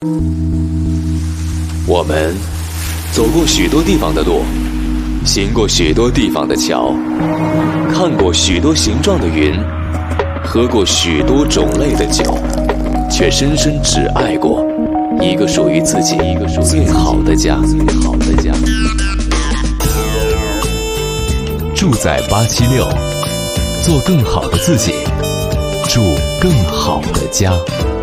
我们走过许多地方的路，行过许多地方的桥，看过许多形状的云，喝过许多种类的酒，却深深只爱过一个属于自己最好的家。住在876，做更好的自己，住更好的家。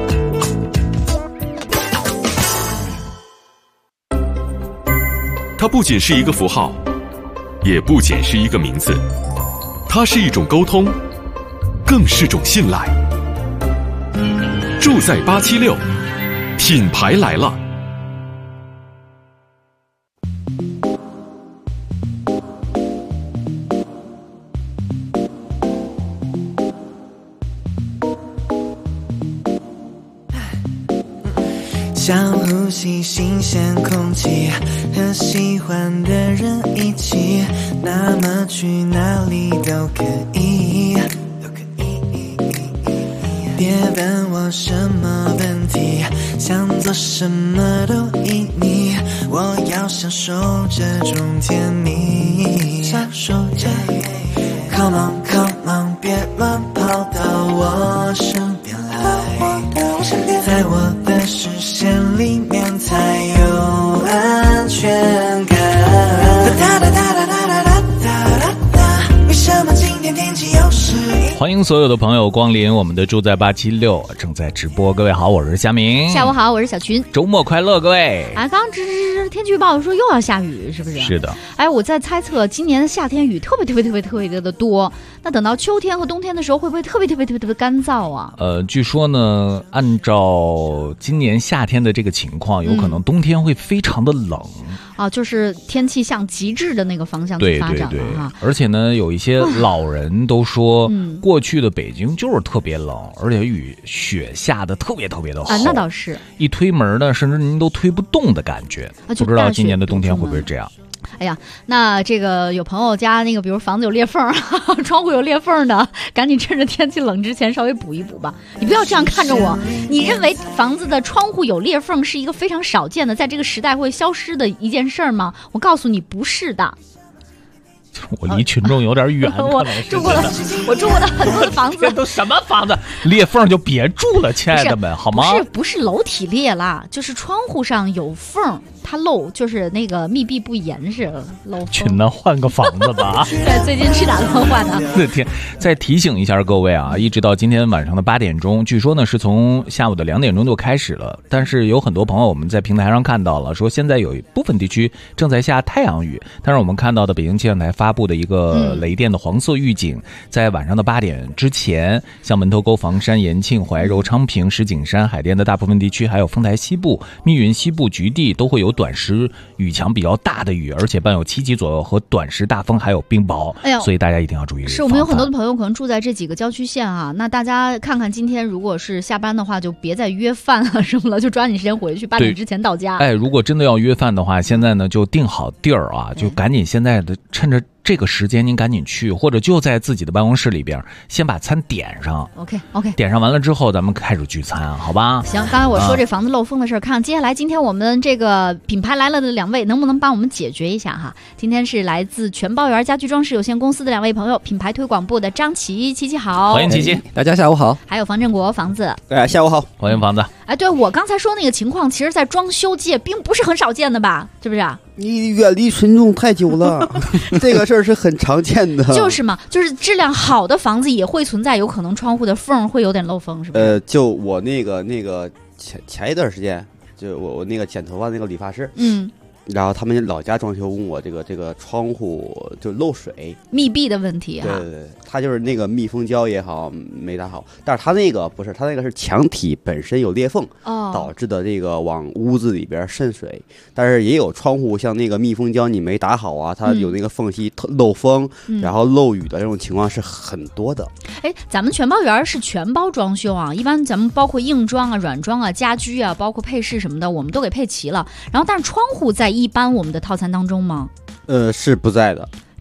它不仅是一个符号，也不仅是一个名字，它是一种沟通，更是种信赖。住在876，品牌来了。 想呼吸新鲜空气，和喜欢的人一起，那么去哪里都可以。别问我什么问题，想做什么都依你，我要享受这种甜蜜，享受着。Come on come on， 别乱跑到我身边来，在我的视线里面才有安全感。为什么今天天气又是？ 欢迎所有的朋友光临我们的住在876，正在直播。各位好，我是夏明。 下午好，我是小群。 周末快乐，各位！ 刚刚天气预报说又要下雨，是不是？ 是的。 我在猜测今年的夏天雨特别的多。那等到秋天和冬天的时候，会不会特别干燥啊？ 据说呢，按照今年夏天的这个情况，有可能冬天会非常的冷。 就是天气向极致的那个方向去发展了。对， 而且呢，有一些老人都说，过去的北京就是特别冷，而且雪下的特别的厚。 那倒是。一推门呢，甚至您都推不动的感觉。不知道今年的冬天会不会这样？ 哎呀，那这个有朋友家那个，比如房子有裂缝，窗户有裂缝的，赶紧趁着天气冷之前稍微补一补吧。你不要这样看着我，你认为房子的窗户有裂缝是一个非常少见的，在这个时代会消失的一件事吗？我告诉你，不是的。 我离群众有点远， 我住过的很多的房子， 这都什么房子？裂缝就别住了，亲爱的们，好吗？ 不是楼体裂啦，就是窗户上有缝，它漏，就是那个密闭不严实漏缝。 群呢，换个房子吧。 对，最近是打算换的。 那天再提醒一下各位啊，一直到今天晚上的8点钟，据说呢是从下午的2点钟就开始了。但是有很多朋友我们在平台上看到了，说现在有一部分地区正在下太阳雨，但是我们看到的北京气象台发布的一个雷电的黄色预警，在晚上的8点之前，像门头沟、房山、延庆、怀柔、昌平、石景山、海淀的大部分地区，还有丰台西部、密云西部、局地都会有短时雨强比较大的雨，而且伴有7级左右和短时大风，还有冰雹。所以大家一定要注意。 是我们有很多的朋友可能住在这几个郊区县啊，那大家看看今天如果是下班的话，就别再约饭啊什么了，就抓紧时间回去，8点之前到家。 如果真的要约饭的话，现在呢就定好地儿啊，就赶紧现在的趁着这个时间您赶紧去，或者就在自己的办公室里边先把餐点上。 OK， 点上完了之后咱们开始聚餐，好吧？ 行，刚才我说这房子漏风的事儿，看接下来今天我们这个品牌来了的2位能不能帮我们解决一下哈。今天是来自全包园家居装饰有限公司的2位朋友，品牌推广部的张琪好， 欢迎琪， 大家下午好。 还有房振国房子， 下午好， 欢迎房子。 对，我刚才说那个情况，其实在装修界并不是很少见的吧，是不是？ 你远离群众太久了，这个事儿是很常见的。 就是嘛，就是质量好的房子也会存在有可能窗户的缝会有点漏风，是不是？ 就我那个前一段时间，就我那个剪头发那个理发师，然后他们老家装修问我这个窗户就漏水密闭的问题对，他就是那个密封胶也好没打好，但是他那个不是，他那个是墙体本身有裂缝导致的这个往屋子里边渗水，但是也有窗户像那个密封胶你没打好啊，它有那个缝隙漏风，然后漏雨的这种情况是很多的。 咱们全包园是全包装修啊，一般咱们包括硬装啊、软装啊、家居啊，包括配饰什么的，我们都给配齐了。然后但是窗户在一般我们的套餐当中吗？ 是不在的。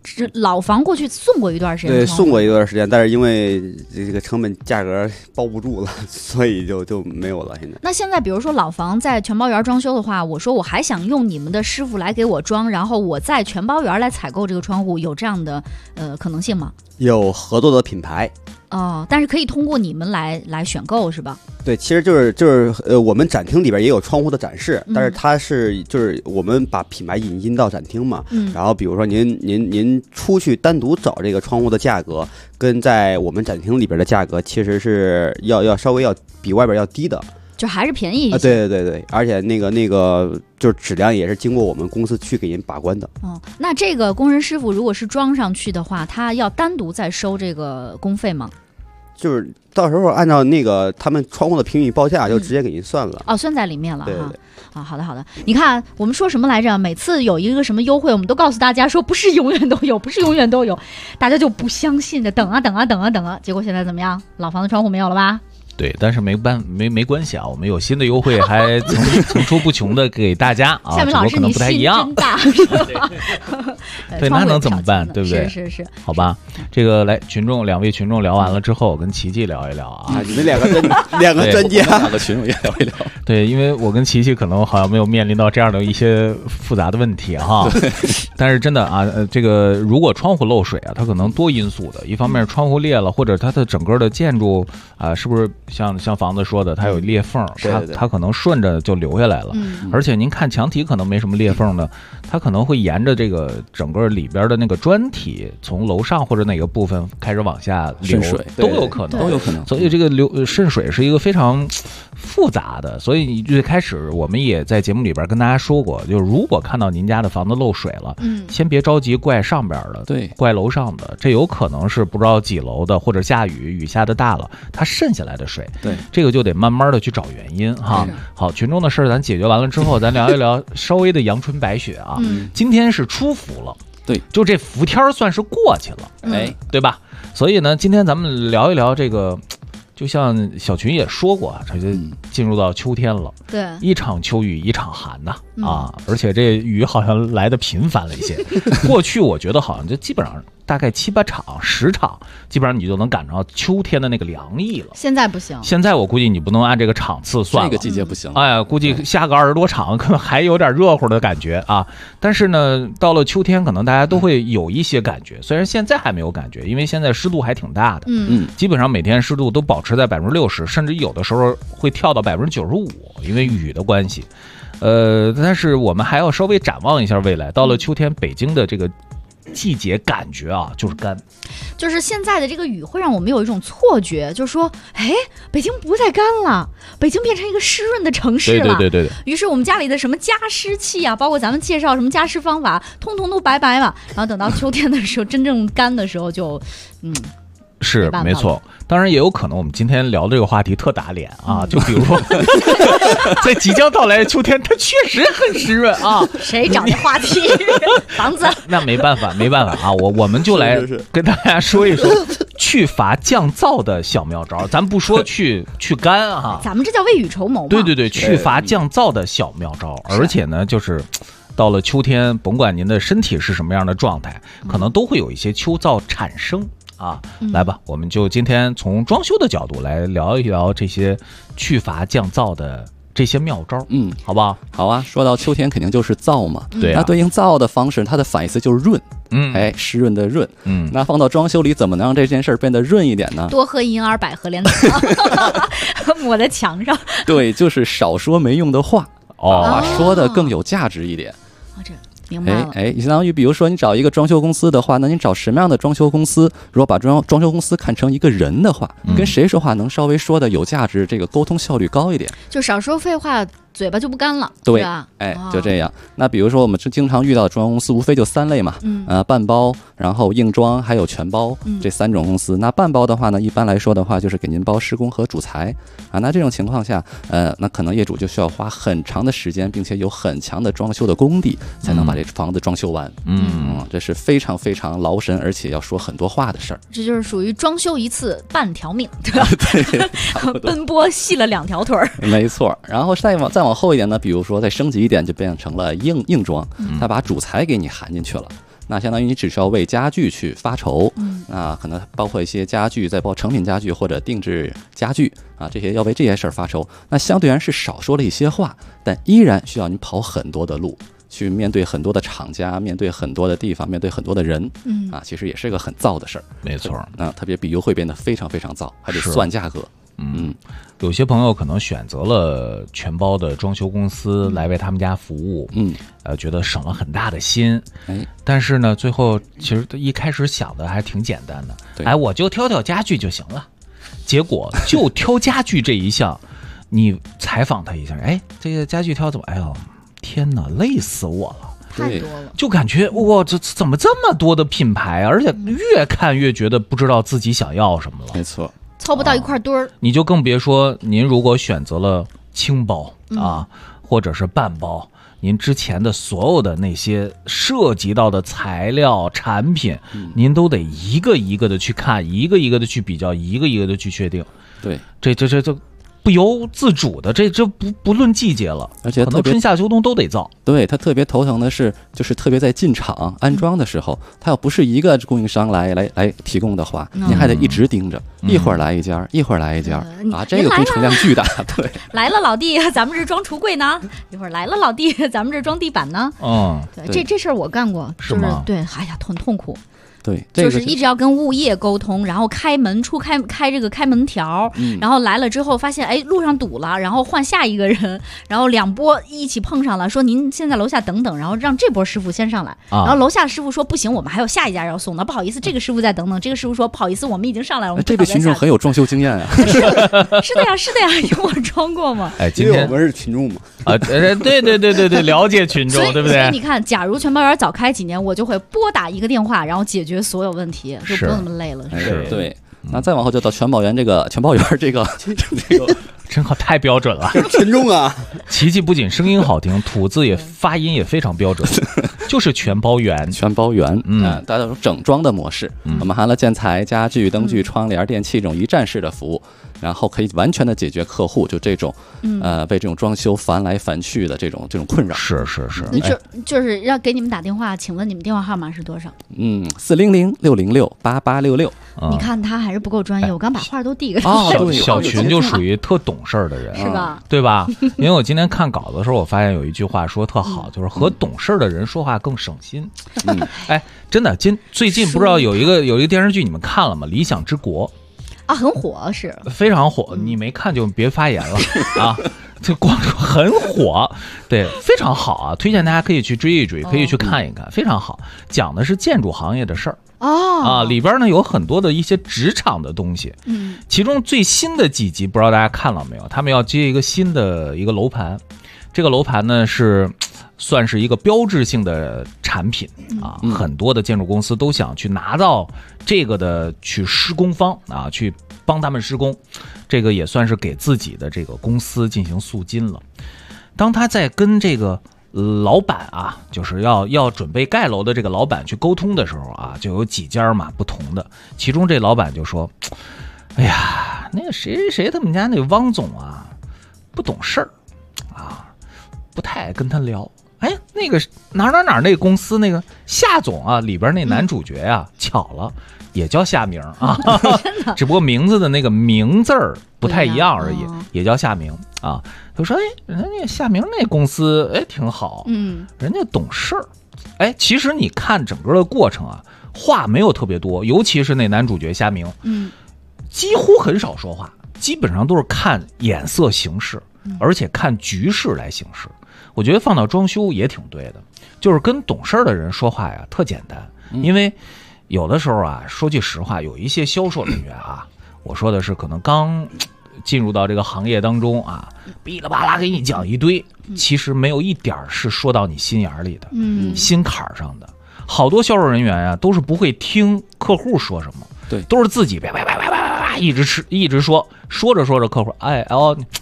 老房过去送过一段时间， 对，送过一段时间，但是因为这个成本价格包不住了，所以就没有了。现在， 那现在比如说老房在全包园装修的话，我说我还想用你们的师傅来给我装，然后我在全包园来采购这个窗户，有这样的可能性吗？有合作的品牌。 但是可以通过你们来选购是吧？ 对，其实就是我们展厅里边也有窗户的展示，但是它是就是我们把品牌引进到展厅嘛，然后比如说您出去单独找这个窗户的价格，跟在我们展厅里边的价格其实是要稍微要比外边要低的。 就还是便宜一些， 对，而且那个就是质量也是经过我们公司去给人把关的。 那这个工人师傅如果是装上去的话，他要单独再收这个工费吗？ 就是到时候按照那个他们窗户的平米报价就直接给您算了。 算在里面了。 对。 好的。你看我们说什么来着？每次有一个什么优惠，我们都告诉大家说不是永远都有，不是永远都有，大家就不相信的，等啊，结果现在怎么样？老房子窗户没有了吧？ 对，但是没关系啊，我们有新的优惠还层出不穷的给大家啊， 夏明老师，你心真大， 对，那能怎么办？对不对？ 是， 好吧，这个来两位群众聊完了之后，我跟琪琪聊一聊啊。 你们两个专家， 两个群众也聊一聊。 对，因为我跟琪琪可能好像没有面临到这样的一些复杂的问题哈。但是真的啊，这个如果窗户漏水啊，它可能多因素的，一方面窗户裂了，或者它的整个的建筑啊，是不是？像房子说的，它有裂缝，它可能顺着就流下来了。而且您看墙体可能没什么裂缝的，它可能会沿着这个整个里边的那个砖体，从楼上或者哪个部分开始往下流， 渗水都有可能。所以这个渗水是一个非常复杂的。所以最开始我们也在节目里边跟大家说过，就是如果看到您家的房子漏水了，先别着急怪上边的， 对， 怪楼上的，这有可能是不知道几楼的，或者下雨下的大了，它渗下来的水。 对， 这个就得慢慢的去找原因哈。好，群众的事儿咱解决完了之后，咱聊一聊稍微的阳春白雪啊。今天是初伏了， 对， 就这伏天算是过去了，对吧？所以呢，今天咱们聊一聊这个，就像小群也说过，这就进入到秋天了。 对， 一场秋雨一场寒呐啊，而且这雨好像来的频繁了一些。过去我觉得好像就基本上大概7、8场、10场，基本上你就能赶上秋天的那个凉意了。 现在不行， 现在我估计你不能按这个场次算了， 这个季节不行。 哎呀，估计下个20多场可能还有点热乎的感觉啊。但是呢，到了秋天，可能大家都会有一些感觉，虽然现在还没有感觉，因为现在湿度还挺大的，基本上每天湿度都保持在60%，甚至有的时候会跳到95%，因为雨的关系。但是我们还要稍微展望一下未来，到了秋天，北京的这个季节感觉啊，就是干， 就是现在的这个雨会让我们有一种错觉，就是说，北京不再干了，北京变成一个湿润的城市了。 对。 于是我们家里的什么加湿器啊，包括咱们介绍什么加湿方法，通通都拜拜了。然后等到秋天的时候，真正干的时候就， 是没错。当然也有可能我们今天聊这个话题特打脸啊，就比如说在即将到来的秋天，它确实很湿润啊。 谁找的话题？房子？ 那没办法啊，我们就来跟大家说一说去乏降噪的小妙招。咱不说去干啊， 咱们这叫未雨绸缪嘛。 对，去乏降噪的小妙招。而且呢，就是到了秋天，甭管您的身体是什么样的状态，可能都会有一些秋燥产生。来吧，我们就今天从装修的角度来聊一聊这些去乏降噪的这些妙招，好不好？ 好啊，说到秋天肯定就是燥嘛， 对啊， 那对应燥的方式，它的反义词就是润，湿润的润，那放到装修里怎么能让这件事变得润一点呢？ 多喝银耳百合莲汤，抹在墙上。 对，就是少说没用的话，把说的更有价值一点。 明白了。 相当于比如说你找一个装修公司的话，那你找什么样的装修公司？如果把装修公司看成一个人的话，跟谁说话能稍微说的有价值，这个沟通效率高一点， 就少说废话，嘴巴就不干了。 对吧？ 就这样。那比如说我们经常遇到的装修公司，无非就3类嘛，半包，然后硬装，还有全包，这3种公司。那半包的话呢，一般来说的话，就是给您包施工和主材啊。那这种情况下，那可能业主就需要花很长的时间，并且有很强的装修的功底，才能把这房子装修完。这是非常非常劳神，而且要说很多话的事儿。 这就是属于装修一次半条命，对吧？对，奔波细了2条腿儿。 没错。然后再往后一点呢，比如说再升级一点，就变成了硬装，它把主材给你含进去了。 那相当于你只需要为家具去发愁，可能包括一些家具，再包括成品家具或者定制家具啊，这些要为这些事儿发愁，那相对而言是少说了一些话，但依然需要你跑很多的路，去面对很多的厂家，面对很多的地方，面对很多的人，其实也是一个很燥的事儿。 没错， 特别比优惠变得非常非常燥，还得算价格。 有些朋友可能选择了全包的装修公司来为他们家服务，觉得省了很大的心，但是呢，最后其实一开始想的还挺简单的，我就挑挑家具就行了，结果就挑家具这一项，你采访他一下，这个家具挑怎么？哎呦，天哪，累死我了！ 太多了， 就感觉哇，这怎么这么多的品牌，而且越看越觉得不知道自己想要什么了。 没错。 凑不到一块堆儿， 你就更别说您如果选择了轻包或者是半包，您之前的所有的那些涉及到的材料产品，您都得一个一个的去看，一个一个的去比较，一个一个的去确定。 对， 这不由自主的，这不论季节了， 而且可能春夏秋冬都得造。 对，他特别头疼的是，就是特别在进厂安装的时候，他要不是一个供应商来提供的话，你还得一直盯着，一会儿来一家，一会儿来一家这个工程量巨大。对， 来了老弟，咱们这装橱柜呢；一会儿来了老弟，咱们这装地板呢。对，这事儿我干过， 是吗？ 对，哎呀，很痛苦。 对， 就是一直要跟物业沟通，然后开门开这个开门条，然后来了之后发现路上堵了，然后换下一个人，然后两波一起碰上了，说您现在楼下等等，然后让这波师傅先上来，然后楼下师傅说不行，我们还有下一家要送呢，不好意思，这个师傅再等等，这个师傅说不好意思，我们已经上来了。 这位群众很有装修经验啊。 是的呀，因为我装过嘛。 今天我们是群众嘛。 对，了解群众，对不对？ 所以你看，假如全包园早开几年，我就会拨打一个电话，然后解决所有问题，就不用那么累了。 对。那再往后就到全包园这个真好，太标准了， 群众啊！ 琪琪不仅声音好听，吐字也发音也非常标准，就是全包园。 大家有整装的模式，我们含了建材、家具、灯具、窗帘、电器这种一站式的服务，然后可以完全的解决客户就这种被这种装修烦来烦去的这种困扰。 是， 就是要给你们打电话，请问你们电话号码是多少 ？400-606-8866。 你看他还是不够专业，我刚把话都递给他。 小群就属于特懂事儿的人， 是吧？ 对吧？因为我今天看稿子的时候，我发现有一句话说特好，就是和懂事的人说话更省心。真的，最近不知道有一个电视剧你们看了吗？《理想之国》 啊，很火，是非常火。你没看就别发言了啊！这光很火，对，非常好啊！推荐大家可以去追一追，可以去看一看，非常好。讲的是建筑行业的事儿。里边呢有很多的一些职场的东西，其中最新的几集不知道大家看了没有？他们要接一个新的一个楼盘，这个楼盘呢算是一个标志性的产品很多的建筑公司都想去拿到这个的去施工方去帮他们施工，这个也算是给自己的这个公司进行诉金了。当他在跟这个老板就是要准备盖楼的这个老板去沟通的时候就有几家嘛不同的，其中这老板就说：“哎呀，那个谁他们家那个汪总不懂事儿不太爱跟他聊。那个哪那个公司那个夏总里边那男主角巧了，也叫夏明只不过名字的那个名字儿不太一样而已，也叫夏明他说人家夏明那公司挺好，人家懂事儿。其实你看整个的过程话没有特别多，尤其是那男主角夏明，几乎很少说话，基本上都是看眼色行事，而且看局势来行事。我觉得放到装修也挺对的，就是跟懂事的人说话特简单，因为有的时候说句实话，有一些销售人员我说的是可能刚进入到这个行业当中哔哩吧啦给你讲一堆，其实没有一点是说到你心眼里的，心坎上的。好多销售人员都是不会听客户说什么，对，都是自己一直说着客户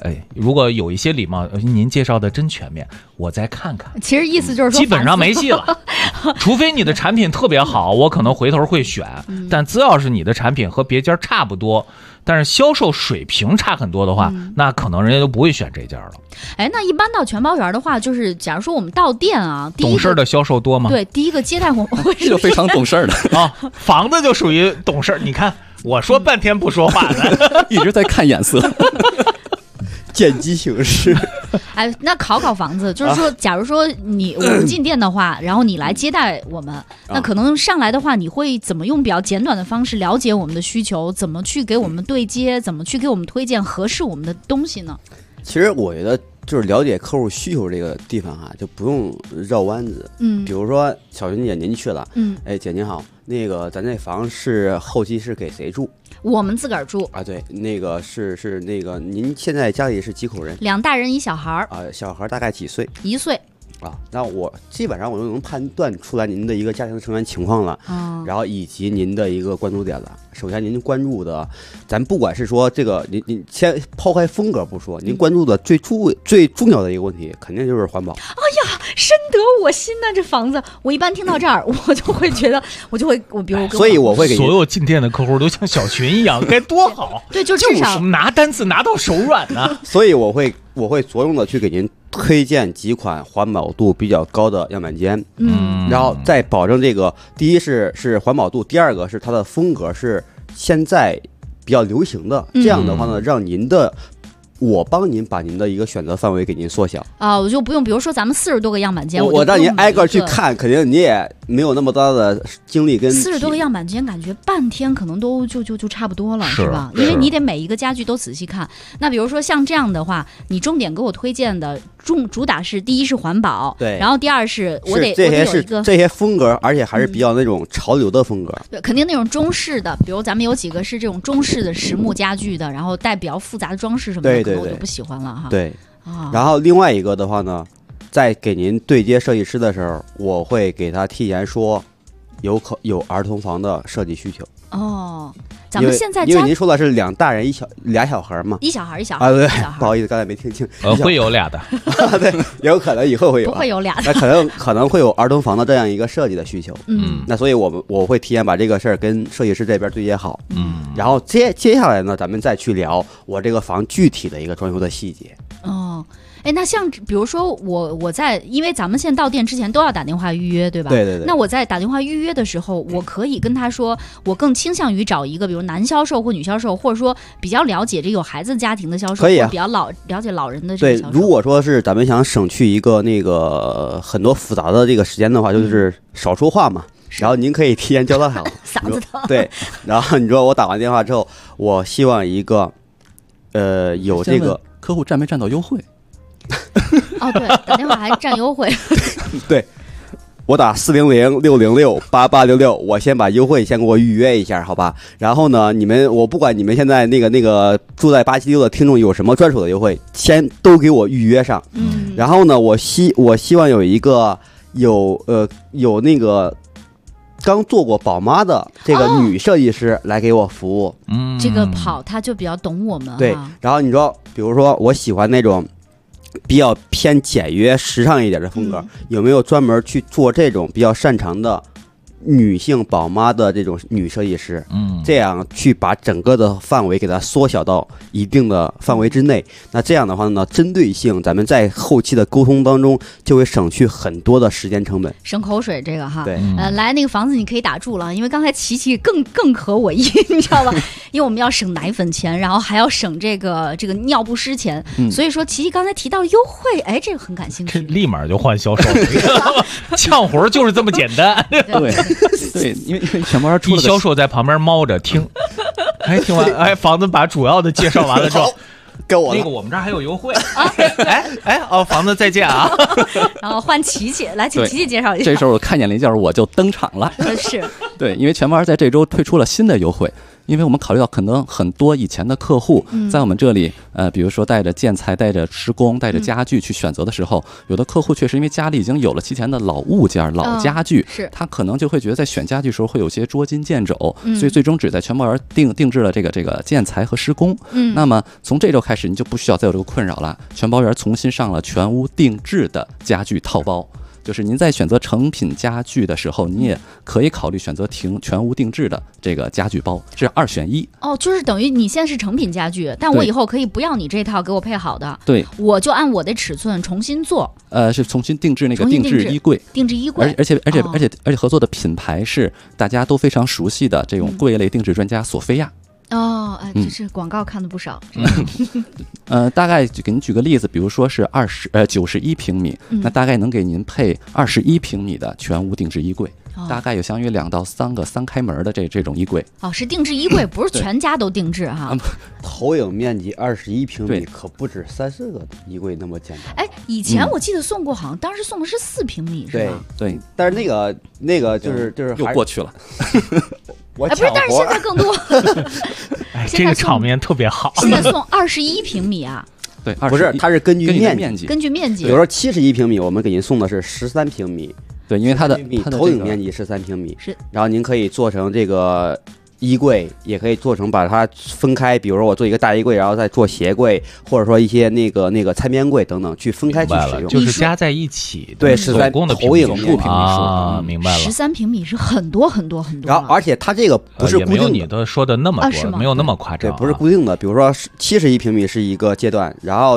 如果有一些礼貌，您介绍的真全面，我再看看。 其实意思就是说， 基本上没戏了，除非你的产品特别好，我可能回头会选。但只要是你的产品和别家差不多，但是销售水平差很多的话，那可能人家都不会选这家了。 那一般到全包园的话，就是假如说我们到店啊， 懂事的销售多吗？ 对，第一个接待我们会就非常懂事的啊，房子就属于懂事。你看我说半天不说话呢， 一直在看眼色。 见机行事。 那考房子，就是说，假如说我们进店的话，然后你来接待我们，那可能上来的话，你会怎么用比较简短的方式了解我们的需求，怎么去给我们对接，怎么去给我们推荐合适我们的东西呢？ 其实我觉得就是了解客户需求这个地方就不用绕弯子。比如说小云姐您去了，姐您好，那个咱这房是后期是给谁住？ 我们自个儿住啊。对，那个是那个您现在家里是几口人 ？2大人1小孩啊。小孩大概几岁 ？1岁啊。那我基本上我就能判断出来您的一个家庭成员情况了，然后以及您的一个关注点了。首先您关注的，咱不管是说这个您先抛开风格不说，您关注的最重要的一个问题，肯定就是环保。 哎呀，深得我心呐！这房子，我一般听到这儿，我就会觉得，比如， 所以我会给所有进店的客户都像小群一样，该多好。 对，就至少拿单子拿到手软呢。 所以我会着重的去给您推荐几款环保度比较高的样板间，然后再保证这个，第一是环保度，第二个是它的风格是现在比较流行的，这样的话呢，让我帮您把您的一个选择范围给您缩小啊，我就不用，比如说咱们40多个样板间， 我让您挨个去看，肯定你也没有那么大的精力跟 40多个样板间，感觉半天可能都就差不多了，是吧？因为你得每一个家具都仔细看。那比如说像这样的话，你重点给我推荐的主打是第一是环保， 对， 然后第二是我得有一个这些风格，而且还是比较那种潮流的风格， 对，肯定那种中式的，比如咱们有几个是这种中式的实木家具的，然后带比较复杂的装饰什么的，可能我就不喜欢了哈。 对，然后另外一个的话呢，在给您对接设计师的时候，我会给他提前说有儿童房的设计需求。 咱们现在因为您说的是2大人俩小孩嘛， 一小孩啊，对，不好意思，刚才没听清。 会有俩的， 对，也有可能以后会有， 不会有俩的， 那可能会有儿童房的这样一个设计的需求。那所以我会提前把这个事儿跟设计师这边对接好。然后接下来呢，咱们再去聊我这个房具体的一个装修的细节。 那像比如说我在，因为咱们现在到店之前都要打电话预约，对吧？ 对。 那我在打电话预约的时候，我可以跟他说，我更倾向于找一个比如男销售或女销售，或者说比较了解这有孩子家庭的销售， 可以或者比较了解老人的这个销售。 对，如果说是咱们想省去一个那个很多复杂的这个时间的话，就是少说话嘛。然后您可以提前教他好， 嗓子疼。 对，然后你说我打完电话之后，我希望一个有这个客户占没占到优惠。 对，打电话还占优惠。 对，我打400-606-8866，我先把优惠先给我预约一下，好吧？然后呢，我不管你们现在那个住在876的听众有什么专属的优惠，先都给我预约上。然后呢，我希望有一个有那个刚做过宝妈的这个女设计师来给我服务。 这个他就比较懂我们。 对，然后你说，比如说我喜欢那种比较偏简约时尚一点的风格，有没有专门去做这种比较擅长的女性宝妈的这种女设计师？这样去把整个的范围给它缩小到一定的范围之内。那这样的话呢，针对性咱们在后期的沟通当中就会省去很多的时间成本， 省口水这个哈。 对， 来那个房子你可以打住了，因为刚才琪更合我意，你知道吧？因为我们要省奶粉钱，然后还要省这个尿不湿钱，所以说琪刚才提到优惠，这个很感兴趣， 这立马就换销售，呛活就是这么简单。 对，因为全包出了销售在旁边猫着听，听完房子把主要的介绍完了之后， 跟我那个我们这儿还有优惠房子再见啊！ 然后换琪琪来，请琪琪介绍一下。 这时候我看见了一件，我就登场了。 是， 对，因为全包在这周推出了新的优惠， 因为我们考虑到可能很多以前的客户在我们这里，比如说带着建材、带着施工、带着家具去选择的时候，有的客户确实因为家里已经有了其前的老物件、老家具，他可能就会觉得在选家具的时候会有些捉襟见肘，所以最终只在全包园定制了这个建材和施工。那么从这周开始，你就不需要再有这个困扰了，全包园重新上了全屋定制的家具套包。就是您在选择成品家具的时候，你也可以考虑选择全屋定制的这个家具包，这是2选1。 哦，就是等于你现在是成品家具，但我以后可以不要你这套给我配好的， 对， 我就按我的尺寸重新做。 是重新定制那个定制衣柜，而且合作的品牌是大家都非常熟悉的这种柜类定制专家索菲亚。 哦，这是广告看的不少。 大概给您举个例子，比如说是91平米，那大概能给您配21平米的全屋定制衣柜，大概有相约2到3个3开门的这种衣柜。 哦，是定制衣柜，不是全家都定制哈。 投影面积21平米，可不止30个衣柜那么简单。 哎，以前我记得送过，好像当时送的是4平米，是吧？ 对， 但是那个就是又过去了。 不是，但是现在更多。 这个场面特别好。 现在送21平米啊？ 对， 不是，它是根据面积。比如说71平米，我们给您送的是13平米。 对，因为它的投影面积13平米，然后您可以做成这个衣柜，也可以做成把它分开，比如说我做一个大衣柜，然后再做鞋柜，或者说一些那个餐边柜等等，去分开去使用， 就是加在一起。 对，是在投影平米数啊，明白了。 13平米是很多很多很多。 然后，而且它这个不是固定的， 没有你的说的那么多，没有那么夸张。 对，不是固定的。比如说71平米是一个阶段，然后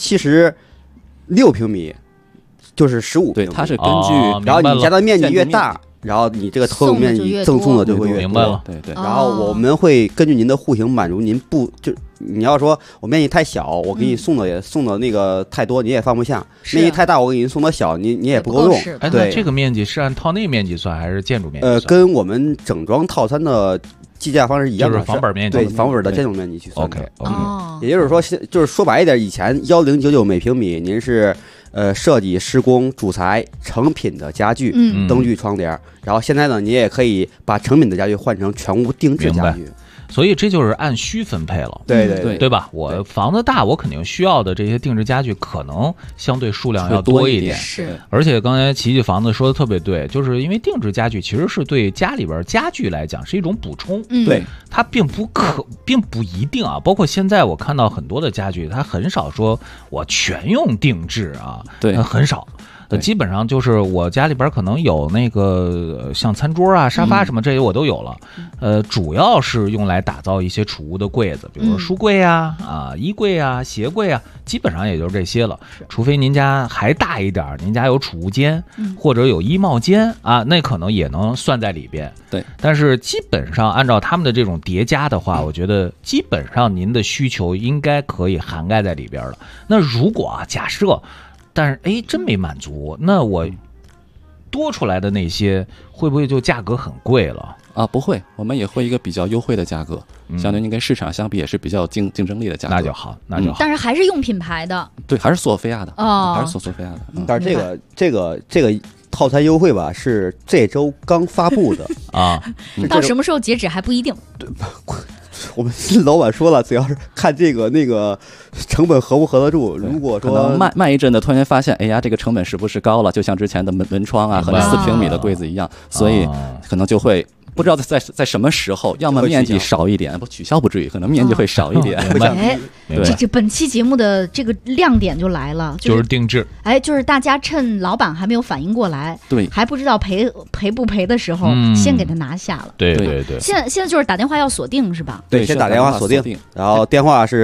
76平米就是15平米。 对，它是根据， 然后你加的面积越大，然后你这个投影面积赠送的就会越多。 明白了， 对。 然后我们会根据您的户型满足您你要说我面积太小，我给你送的那个太多，你也放不下；面积太大，我给您送的小，你也不够用。 哎，那这个面积是按套内面积算还是建筑面积算？ 跟我们整装套餐的计价方式一样的， 就是房本面积， 对房本的建筑面积去算的。 OK， 也就是说，就是说白一点，以前1099每平米，您是设计、施工、主材、成品的家具、灯具、窗帘，然后现在呢，你也可以把成品的家具换成全屋定制家具。 所以这就是按需分配了， 对吧？我房子大，我肯定需要的这些定制家具可能相对数量要多一点。 是， 而且刚才琪琪房子说的特别对，就是因为定制家具其实是对家里边家具来讲是一种补充， 对， 它并不一定啊。包括现在我看到很多的家具，它很少说我全用定制啊， 对， 很少。基本上就是我家里边可能有那个像餐桌啊、沙发什么这些我都有了，主要是用来打造一些储物的柜子，比如说书柜啊、衣柜啊、鞋柜啊，基本上也就是这些了。除非您家还大一点，您家有储物间或者有衣帽间啊，那可能也能算在里边。 对， 但是基本上按照他们的这种叠加的话，我觉得基本上您的需求应该可以涵盖在里边了。那如果假设但是真没满足，那我多出来的那些会不会就价格很贵了啊？不会，我们也会一个比较优惠的价格，相对您跟市场相比也是比较竞争力的价格。 那就好。 但是还是用品牌的， 对，还是索菲亚的，还是索菲亚的。 但是这个套餐优惠吧是这周刚发布的啊， 到什么时候截止还不一定。 对，我们老板说了，主要是看这个那个成本合不合得住。如果说可能卖一阵的，突然发现，哎呀，这个成本是不是高了？就像之前的门窗啊和4平米的柜子一样，所以可能就会不知道在什么时候，要么面积少一点，不取消不至于，可能面积会少一点。 这本期节目的这个亮点就来了， 就是定制。 就是大家趁老板还没有反应过来， 对， 还不知道赔不赔的时候，先给他拿下了。 对。 现在就是打电话要锁定是吧？ 对，先打电话锁定，然后电话是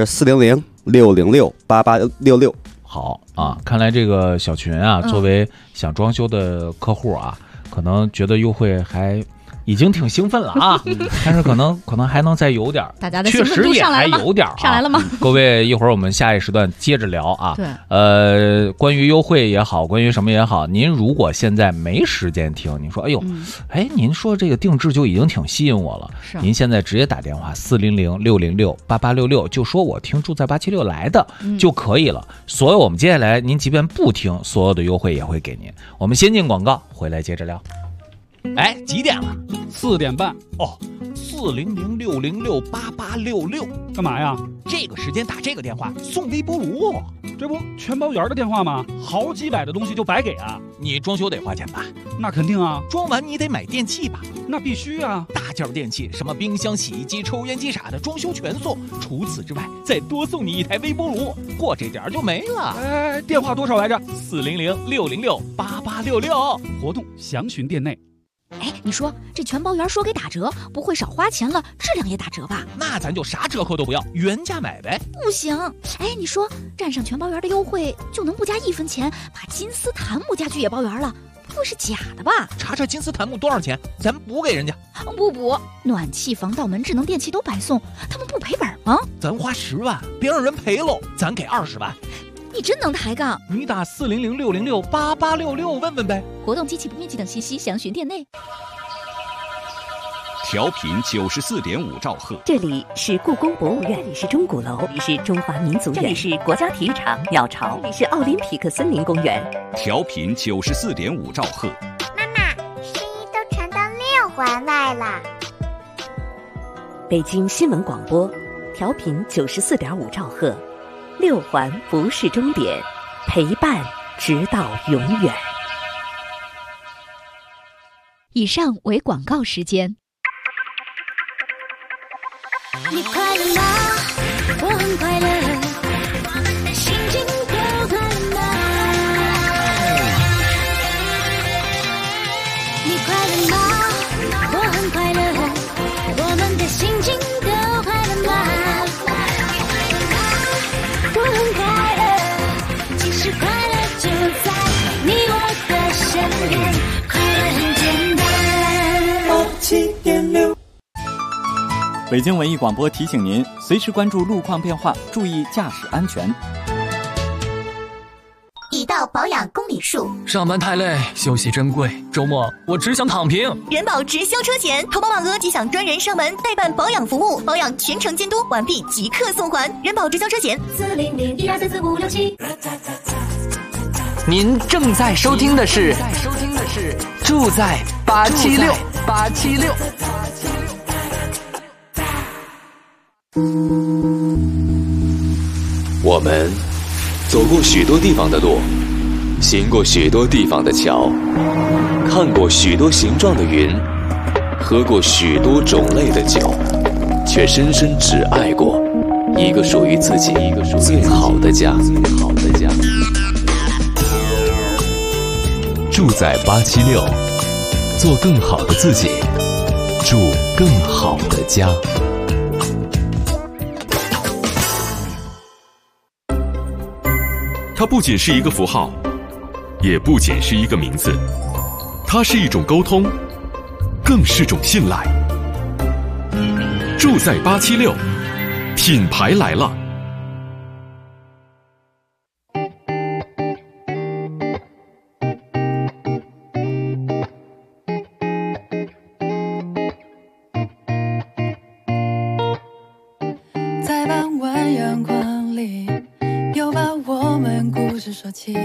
400-606-8866。 好啊，看来这个小群啊，作为想装修的客户啊，可能觉得优惠还已经挺兴奋了啊，但是可能还能再有点， 大家的兴奋度上来了吗？ 确实也还有点上来了吗？ 各位，一会儿我们下一时段接着聊啊。 对， 关于优惠也好，关于什么也好，您如果现在没时间听，你说您说这个定制就已经挺吸引我了，您现在直接打电话400-606-8866，就说我听住在876来的就可以了。所有我们接下来您即便不听，所有的优惠也会给您。我们先进广告，回来接着聊。几点了？ 4点半。 哦，4 400-606-8866。 干嘛呀？ 这个时间打这个电话送微波炉， 这不全包圆的电话吗？好几百的东西就白给啊！ 你装修得花钱吧？ 那肯定啊！ 装完你得买电器吧？ 那必须啊！ 大件电器，什么冰箱、洗衣机、抽烟机啥的，装修全送。除此之外，再多送你一台微波炉，过这点就没了。 哎，电话多少来着 ？400-606-8866。 活动详询店内。 哎，你说这全包圆说给打折，不会少花钱了，质量也打折吧？ 那咱就啥折扣都不要，原价买呗。 不行，哎，你说占上全包圆的优惠，就能不加1分钱把金丝檀木家具也包圆了？不会是假的吧？ 查查金丝檀木多少钱，咱补给人家。 不补，暖气、防盗门、智能电器都白送，他们不赔本吗？ 咱花10万，别让人赔喽，咱给20万。 你真能抬杠！ 你打400-606-8866问问呗。 活动机器不面积等信息详询店内。 调频94.5兆赫， 这里是故宫博物院，这里是钟鼓楼，这里是中华民族院，这里是国家体育场鸟巢，这里是奥林匹克森林公园。 调频94.5兆赫。 妈妈，声音都传到6环外了。 北京新闻广播，调频94.5兆赫，6环不是终点，陪伴直到永远。 以上为广告时间。 你快乐吗？我很快乐，我们的心情都快乐吗？你快乐吗？我很快乐，我们的心情都快乐吗？我很快乐，其实快乐就在你我的身边，快乐很简单。87.6 北京文艺广播提醒您，随时关注路况变化，注意驾驶安全。 已到保养公里数。 上班太累，休息珍贵，周末我只想躺平。 人保直销车险，投保满额即享专人上门代办保养服务，保养全程监督，完毕即刻送还。人保直销车险400-1234567。 您正在收听的是住在876。 我们走过许多地方的路，行过许多地方的桥，看过许多形状的云，喝过许多种类的酒，却深深只爱过一个属于自己最好的家。住在876，做更好的自己，住更好的家。 它不仅是一个符号，也不仅是一个名字，它是一种沟通，更是种信赖。住在876，品牌来了。 在傍晚阳光里，又把我们故事说起，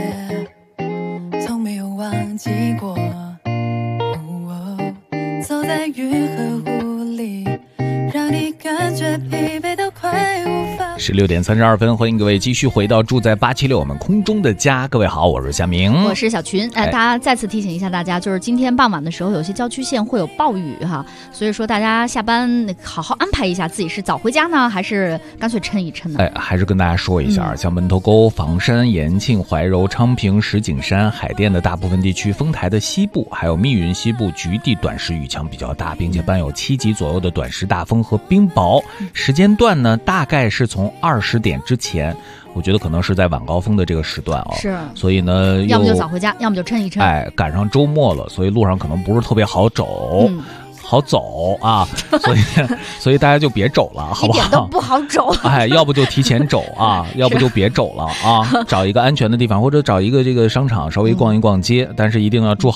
从没有忘记过。走在云和雾里，让你感觉疲惫到快无法。 16点32分，欢迎各位继续回到住在876我们空中的家。各位好，我是夏明， 我是小群。大家再次提醒一下大家，就是今天傍晚的时候，有些郊区县会有暴雨哈，所以说大家下班好好安排一下，自己是早回家呢，还是干脆撑一撑呢？ 还是跟大家说一下，像门头沟、房山、延庆、怀柔、昌平、石景山、海淀的大部分地区，丰台的西部，还有密云西部局地短时雨强比较大，并且伴有7级左右的短时大风和冰雹。时间段呢，大概是从20点之前，我觉得可能是在晚高峰的这个时段哦。是，所以呢， 要么就早回家，要么就撑一撑。 赶上周末了，所以路上可能不是特别好走。好走啊，所以大家就别走了，好不好？ 一点都不好走。 要不就提前走啊，要不就别走了啊，找一个安全的地方，或者找一个这个商场稍微逛一逛街，但是一定要住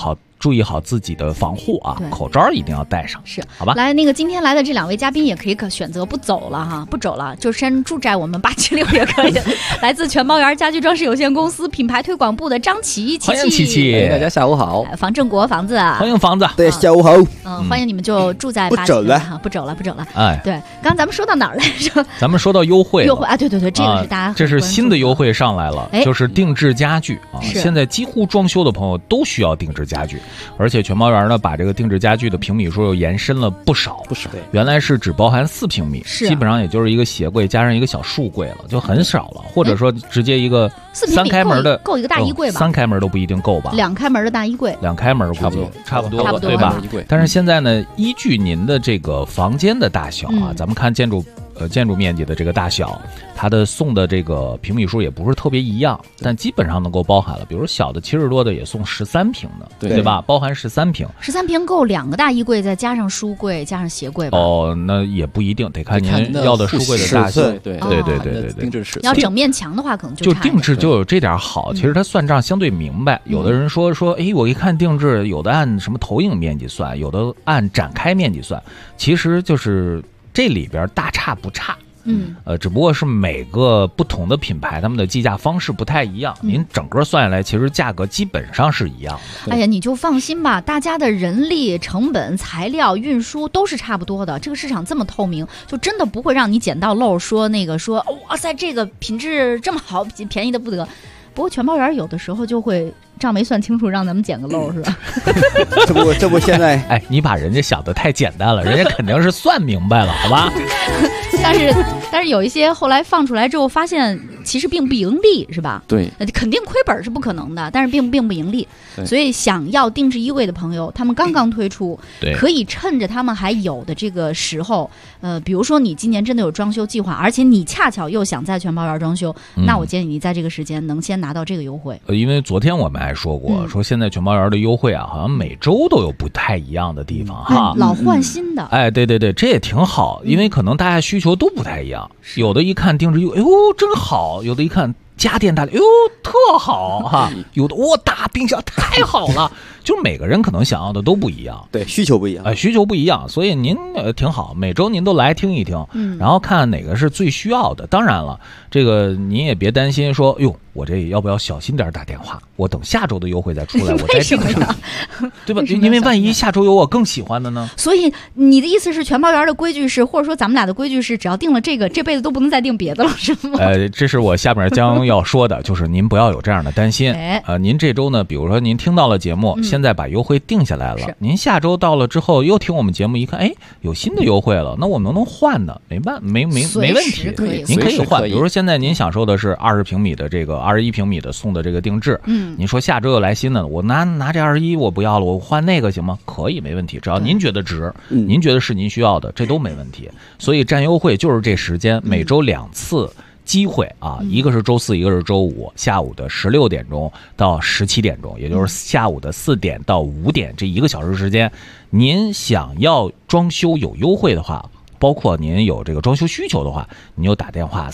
注意好自己的防护啊，口罩一定要戴上。 是， 好吧。 来，那个今天来的这2位嘉宾也可以选择不走了哈，不走了，就先住在我们876也可以。来自全包园家居装饰有限公司品牌推广部的张琪， 欢迎琪琪， 大家下午好。 房正国房子， 欢迎房子， 对，下午好。 欢迎你们就住在不走了， 不走了。 哎， 对，刚刚咱们说到哪儿来着？ 咱们说到优惠啊，对，这个是大家这是新的优惠上来了，就是定制家具啊。现在几乎装修的朋友都需要定制家具，而且全包园呢把这个定制家具的平米数又延伸了不少。原来是只包含4平米，基本上也就是一个鞋柜加上一个小书柜了，就很少了。或者说直接一个3开门的够一个大衣柜吧？ 3开门都不一定够吧 ？2开门的大衣柜 ，2开门差不多对吧？但是现在呢，依据您的这个房间的大小啊，咱们看建筑面积的这个大小，它的送的这个平米数也不是特别一样，但基本上能够包含了。比如小的70多的也送13平的，对吧？包含13平 ，13平够2个大衣柜，再加上书柜，加上鞋柜吧？ 哦，那也不一定，得看您要的书柜的大小。对， 定制尺寸。 要整面墙的话，可能就定制就有这点好。其实它算账相对明白。有的人说，哎，我一看定制，有的按什么投影面积算，有的按展开面积算，其实就是这里边大差不差。只不过是每个不同的品牌他们的计价方式不太一样，您整个算下来其实价格基本上是一样的。 哎呀，你就放心吧，大家的人力成本、材料、运输都是差不多的。这个市场这么透明，就真的不会让你捡到漏，说哇塞，这个品质这么好，便宜的不得。不过全包园有的时候就会账没算清楚，让咱们捡个漏，是吧？ 这不现在， 哎，你把人家想的太简单了，人家肯定是算明白了，好吧？ 但是有一些后来放出来之后，发现其实并不盈利，是吧？ 对， 肯定亏本是不可能的，但是并不盈利。所以想要定制衣柜的朋友，他们刚刚推出，可以趁着他们还有的这个时候，比如说你今年真的有装修计划，而且你恰巧又想在全包园装修，那我建议你在这个时间能先拿到这个优惠。 因为昨天我们还说过，说现在全包园的优惠啊，好像每周都有不太一样的地方哈， 老换新的。 哎，对，这也挺好，因为可能大家需求都不太一样，有的一看定制衣柜，哎呦真好，有的一看家电大类，哎呦特好哈，有的大冰箱太好了，就每个人可能想要的都不一样， 对，需求不一样， 需求不一样，所以您挺好，每周您都来听一听，然后看哪个是最需要的。当然了，这个您也别担心说，哟，我这要不要小心点打电话？我等下周的优惠再出来，我再定上，对吧？因为万一下周有我更喜欢的呢？ 所以你的意思是，全包园的规矩是，或者说咱们俩的规矩是，只要定了这个，这辈子都不能再定别的了，是吗？ 这是我下面将要说的，就是您不要有这样的担心。您这周呢，比如说您听到了节目，现在把优惠定下来了，您下周到了之后又听我们节目一看，哎，有新的优惠了，那我们能换的，没问题，您可以换。比如说现在您享受的是20平米的这个21平米的送的这个定制，您说下周又来新的，我拿这21我不要了，我换那个行吗？可以，没问题，只要您觉得值，您觉得是您需要的，这都没问题。所以占优惠就是这时间，每周2次机会啊，一个是周4，一个是周5，下午的16点钟到17点钟，也就是下午的4点到5点这1个小时时间，您想要装修有优惠的话，包括您有这个装修需求的话，您就打电话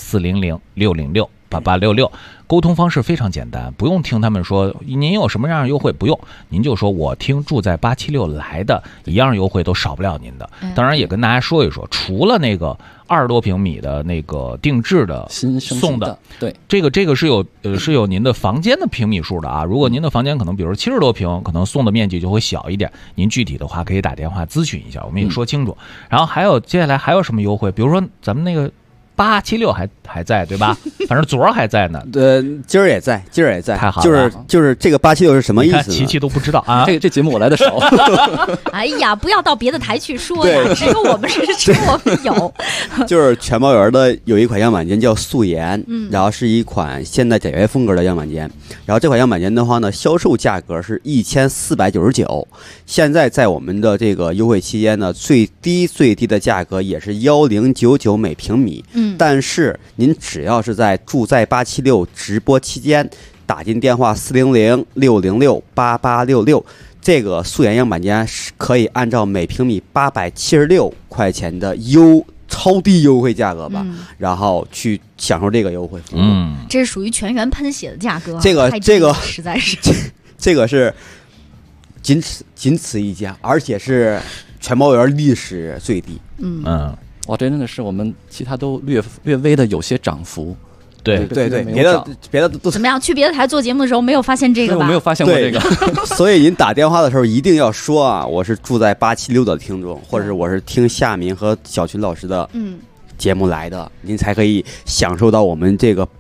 400-606-8866，沟通方式非常简单，不用听他们说您有什么样的优惠，不用，您就说我听住在876来的，一样优惠都少不了您的。当然也跟大家说一说，除了那个20多平米的那个定制的送的， 对， 这个是有您的房间的平米数的啊。如果您的房间可能比如70多平，可能送的面积就会小一点，您具体的话可以打电话咨询一下，我们也说清楚。然后还有接下来还有什么优惠？比如说咱们那个876还在对吧？反正昨儿还在呢。 今儿也在， 太好了。 就是这个876是什么意思呢？ 琪琪都不知道啊。 这节目我来的少。 哎呀，不要到别的台去说呀，只有我们有。 就是全包园的有一款样板间叫素颜，然后是一款现代简约风格的样板间。然后这款样板间的话呢，销售价格是1499，现在在我们的这个优惠期间呢，最低的价格也是1099每平米。但是您只要是在住在876直播期间打进电话400-606-8866，这个素颜样板间是可以按照每平米876块钱的超低优惠价格吧，然后去享受这个优惠服务。 这是属于全员喷血的价格。 这个实在是这个是仅此一家，而且是全包园历史最低。 哇，真的是我们其他都略微的有些涨幅。 对，别的都怎么样？去别的台做节目的时候没有发现这个吧？ 我没有发现过这个。 所以您打电话的时候一定要说啊，我是住在876的听众，或者是我是听夏明和小群老师的节目来的，您才可以享受到我们这个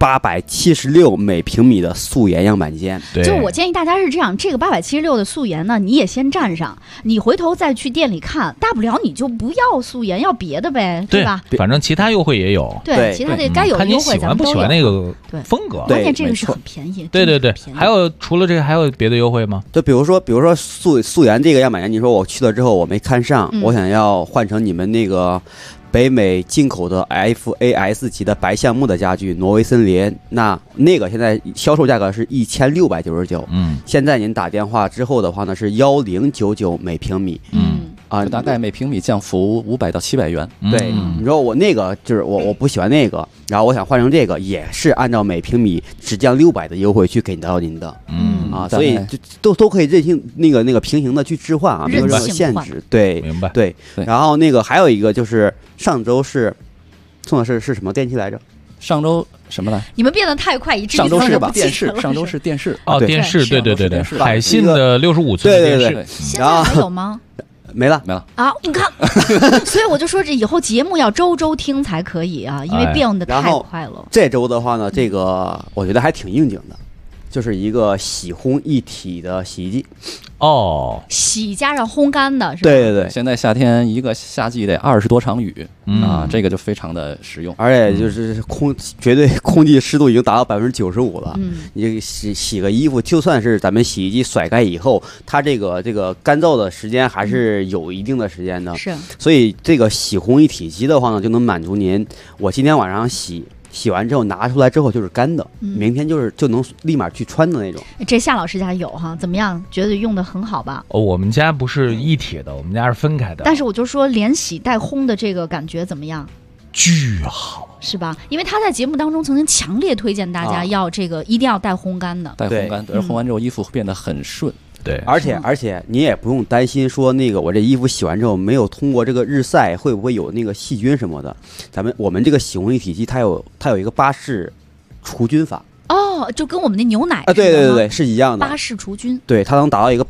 876每平米的素颜样板间。 就我建议大家是这样，这个876的素颜呢，你也先占上，你回头再去店里看，大不了你就不要素颜，要别的呗，对吧？ 反正其他优惠也有。 对，其他的该有的优惠咱们都有。 看你喜欢不喜欢那个风格？ 关键这个是很便宜。 对，还有除了这个还有别的优惠吗？ 就比如说素颜这个样板间，你说我去了之后我没看上，我想要换成你们那个北美进口的 FAS 级的白橡木的家具，挪威森林，那个现在销售价格是1699，现在您打电话之后的话呢是1099每平米， 大概每平米降幅500到700元。 对，你说我那个就是我不喜欢那个，然后我想换成这个，也是按照每平米只降600的优惠去给到您的，所以就都可以任性那个平行的去置换啊，没有任何限制。对， 明白。 对，然后那个还有一个就是上周是送的是什么电器来着？ 上周什么来？ 你们变得太快，以至于上周是电视， 上周是电视电视，对，海信的65寸的电视， 对， 现在还有吗？ 没了啊！你看，所以我就说这以后节目要周周听才可以啊，因为变得太快了。 这周的话呢，这个我觉得还挺应景的，就是一个洗烘一体的洗衣机。 洗加上烘干的是吧？ 对， 现在夏天一个夏季得20多场雨这个就非常的实用， 而且就是绝对空气湿度已经达到95%了。你洗个衣服，就算是咱们洗衣机甩开以后，它这个干燥的时间还是有一定的时间的。 是， 所以这个洗烘一体机的话呢，就能满足您，我今天晚上洗完之后拿出来之后就是干的，明天就能立马去穿的那种。 这夏老师家有哈，怎么样？觉得用的很好吧？ 我们家不是一体的，我们家是分开的。 但是我就说连洗带烘的这个感觉怎么样？ 巨好， 是吧？因为他在节目当中曾经强烈推荐大家要这个一定要带烘干的， 带烘干，而烘完之后衣服会变得很顺。 对， 而且你也不用担心说那个我这衣服洗完之后没有通过这个日晒会不会有那个细菌什么的。我们这个洗烘一体机它有一个巴氏除菌法。 就跟我们的牛奶啊，对，是一样的。 巴氏除菌， 对，它能达到一个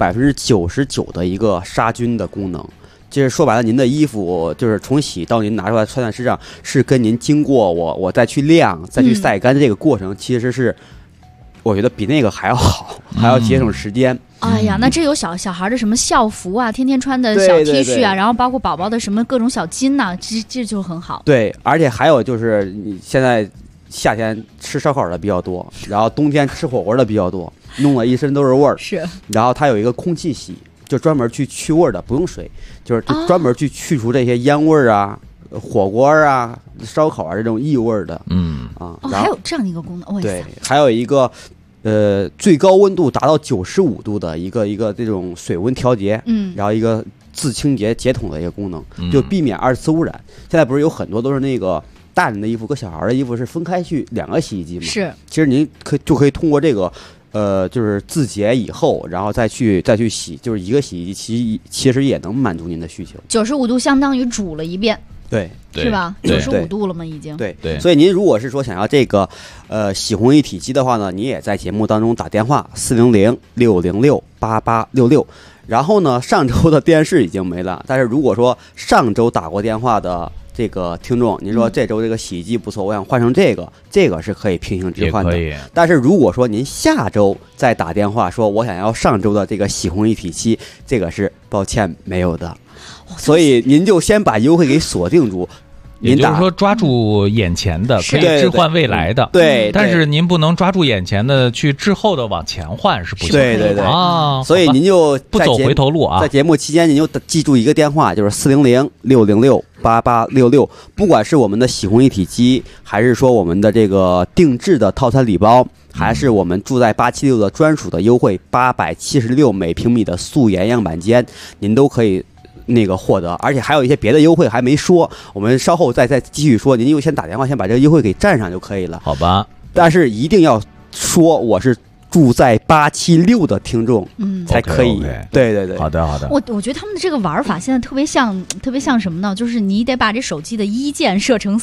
99%的一个杀菌的功能。就是说白了，您的衣服就是从洗到您拿出来穿在身上，是跟您经过我再去晾、再去晒干这个过程，其实是我觉得比那个还要好，还要节省时间。 哎呀，那这有小孩的什么校服啊，天天穿的小 T 恤啊，然后包括宝宝的什么各种小巾呐，这就很好。 对，而且还有就是你现在夏天吃烧烤的比较多，然后冬天吃火锅的比较多，弄得一身都是味儿。 是。 然后它有一个空气洗，就专门去去味儿的，不用水，就是专门去去除这些烟味儿啊、火锅啊、烧烤啊这种异味的。 还有这样一个功能。 对，还有一个最高温度达到95度的一个这种水温调节，然后一个自清洁解桶的一个功能，就避免二次污染。现在不是有很多都是那个大人的衣服跟小孩的衣服是分开去2个洗衣机吗？ 是， 其实您就可以通过这个就是自洁以后，然后再去洗，就是一个洗衣机其实也能满足您的需求。 95度相当于煮了一遍。 对， 是吧？95度了吗？已经。 对，所以您如果是说想要这个洗烘一体机的话呢，你也在节目当中打电话400-606-8866。然后呢，上周的电视已经没了，但是如果说上周打过电话的这个听众，您说这周这个洗衣机不错，我想换成这个是可以平行置换的。但是如果说您下周再打电话说我想要上周的这个洗烘一体机，这个是抱歉没有的。所以您就先把优惠给锁定住， 也就是说抓住眼前的可以置换未来的， 对， 但是您不能抓住眼前的去滞后的往前换是不行的。 对啊， 所以您就不走回头路啊。 在节目期间您就记住一个电话，就是400-606-8866。不管是我们的洗烘一体机，还是说我们的这个定制的套餐礼包，还是我们住在876的专属的优惠876每平米的素颜样板间，您都可以那个获得，而且还有一些别的优惠还没说，我们稍后再继续说。您就先打电话，先把这个优惠给占上就可以了， 好吧？ 但是一定要说我是住在876的听众，才可以。对对对， 好的好的。 我觉得他们的这个玩法现在特别像什么呢？就是你得把这手机的1键设成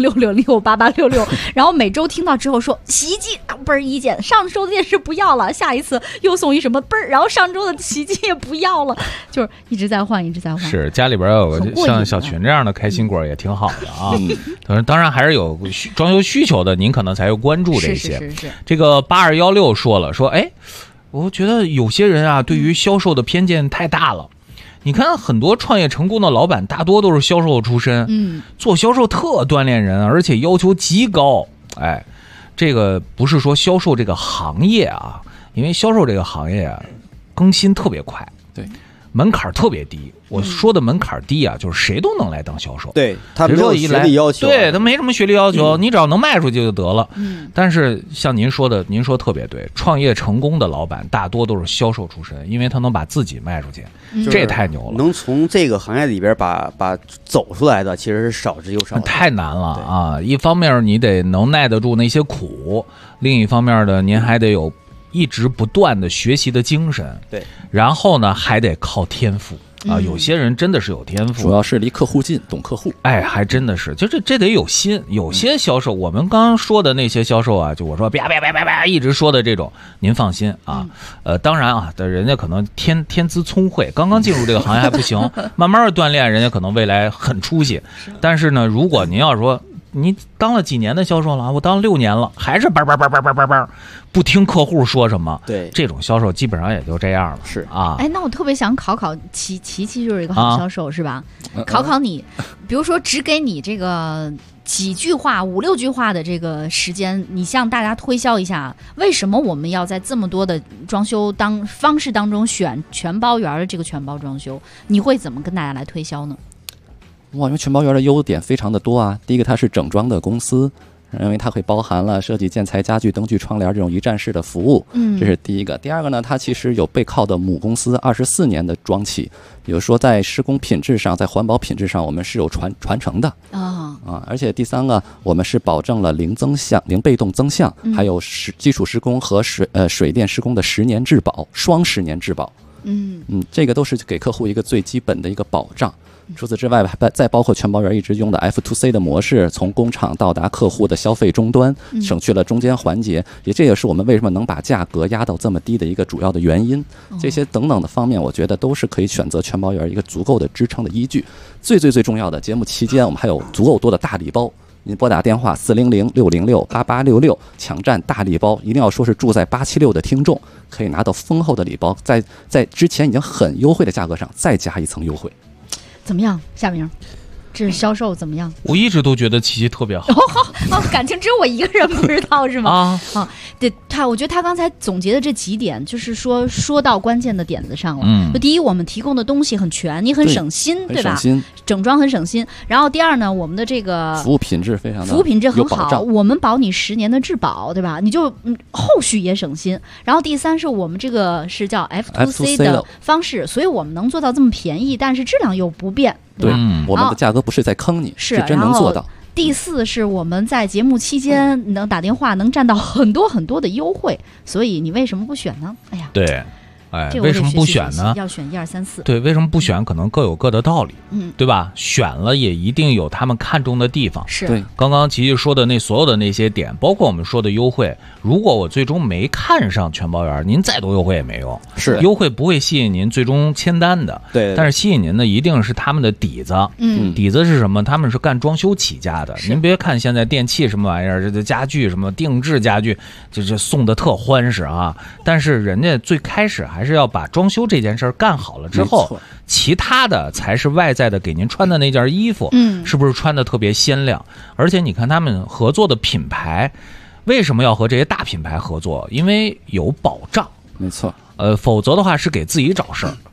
4006068866，然后每周听到之后说洗衣机嘣1键，上周的电视不要了，下一次又送一什么嘣，然后上周的洗衣机也不要了，就是一直在换，一直在换。 是家里边有个像小群这样的开心果也挺好的啊。当然还是有装修需求的，您可能才会关注这些。 是。 这个8216说，哎，我觉得有些人啊，对于销售的偏见太大了。你看很多创业成功的老板，大多都是销售出身，做销售特锻炼人，而且要求极高。哎，这个不是说销售这个行业啊，因为销售这个行业啊，更新特别快， 对， 门槛特别低。我说的门槛低啊，就是谁都能来当销售。 对，他没有学历要求， 对他没什么学历要求，你只要能卖出去就得了。但是像您说特别对，创业成功的老板大多都是销售出身，因为他能把自己卖出去，这也太牛了。 能从这个行业里边把走出来的，其实是少之又少。 太难了啊！一方面你得能耐得住那些苦，另一方面呢，您还得有一直不断的学习的精神。 对， 然后呢，还得靠天赋。有些人真的是有天赋， 主要是离客户近，懂客户。 哎，还真的是，就这得有心。有些销售，我们刚刚说的那些销售啊，就我说啪一直说的这种，您放心啊。当然啊，人家可能天资聪慧，刚刚进入这个行业还不行，慢慢的锻炼，人家可能未来很出息。但是呢，如果您要说你当了几年的销售了，我当了6年了，还是叭，不听客户说什么， 对， 这种销售基本上也就这样了。 是啊， 哎，那我特别想考琪就是一个好销售，是吧？考你，比如说只给你这个几句话、5、6句话的这个时间，你向大家推销一下，为什么我们要在这么多的装修方式当中选全包圆的这个全包装修？你会怎么跟大家来推销呢？ 哇，因为全包圆的优点非常的多啊。第一个，它是整装的公司，因为它会包含了设计、建材、家具、灯具、窗帘这种一站式的服务，这是第一个。第二个呢，它其实有背靠的母公司24年的装企，比如说在施工品质上，在环保品质上，我们是有传承的而且第三个，我们是保证了零增项、零被动增项，还有基础施工和水电施工的10年质保，双10年质保。这个都是给客户一个最基本的一个保障。除此之外，再包括全包圆一直用的 F2C 的模式，从工厂到达客户的消费终端，省去了中间环节，这也是我们为什么能把价格压到这么低的一个主要的原因。这些等等的方面，我觉得都是可以选择全包圆一个足够的支撑的依据。最重要的，节目期间我们还有足够多的大礼包。您拨打电话400-606-8866，抢占大礼包，一定要说是住在876的听众，可以拿到丰厚的礼包，在之前已经很优惠的价格上再加一层优惠。 怎么样，夏明？这是销售怎么样？ 我一直都觉得琪琪特别好。 感情只有我一个人不知道是吗？对我觉得他刚才总结的这几点，就是说到关键的点子上了。就第一，我们提供的东西很全，你很省心，对吧？整装很省心。然后第二呢，我们的这个服务品质非常的， 服务品质很好，我们保你10年的质保，对吧？你就后续也省心。然后第三是我们这个是叫 F2C 的方式，所以我们能做到这么便宜，但是质量又不变。 对，我们的价格不是在坑你，是真能做到。 第四是我们在节目期间能打电话，能占到很多很多的优惠，所以你为什么不选呢？哎呀， 对。为什么不选呢？ 要选1、2、3、4。 对，为什么不选？可能各有各的道理，对吧？选了也一定有他们看重的地方。 是， 对。 刚刚琪琪说的所有的那些点，包括我们说的优惠，如果我最终没看上全包圆，您再多优惠也没用。 是， 优惠不会吸引您最终签单的。 对。 但是吸引您的一定是他们的底子。底子是什么？他们是干装修起家的。您别看现在电器什么玩意儿，这家具什么定制家具，这送的特欢实啊。但是人家最开始还是要把装修这件事儿干好了之后，其他的才是外在的给您穿的那件衣服，是不是穿的特别鲜亮？而且你看他们合作的品牌，为什么要和这些大品牌合作？因为有保障， 没错。 否则的话是给自己找事儿。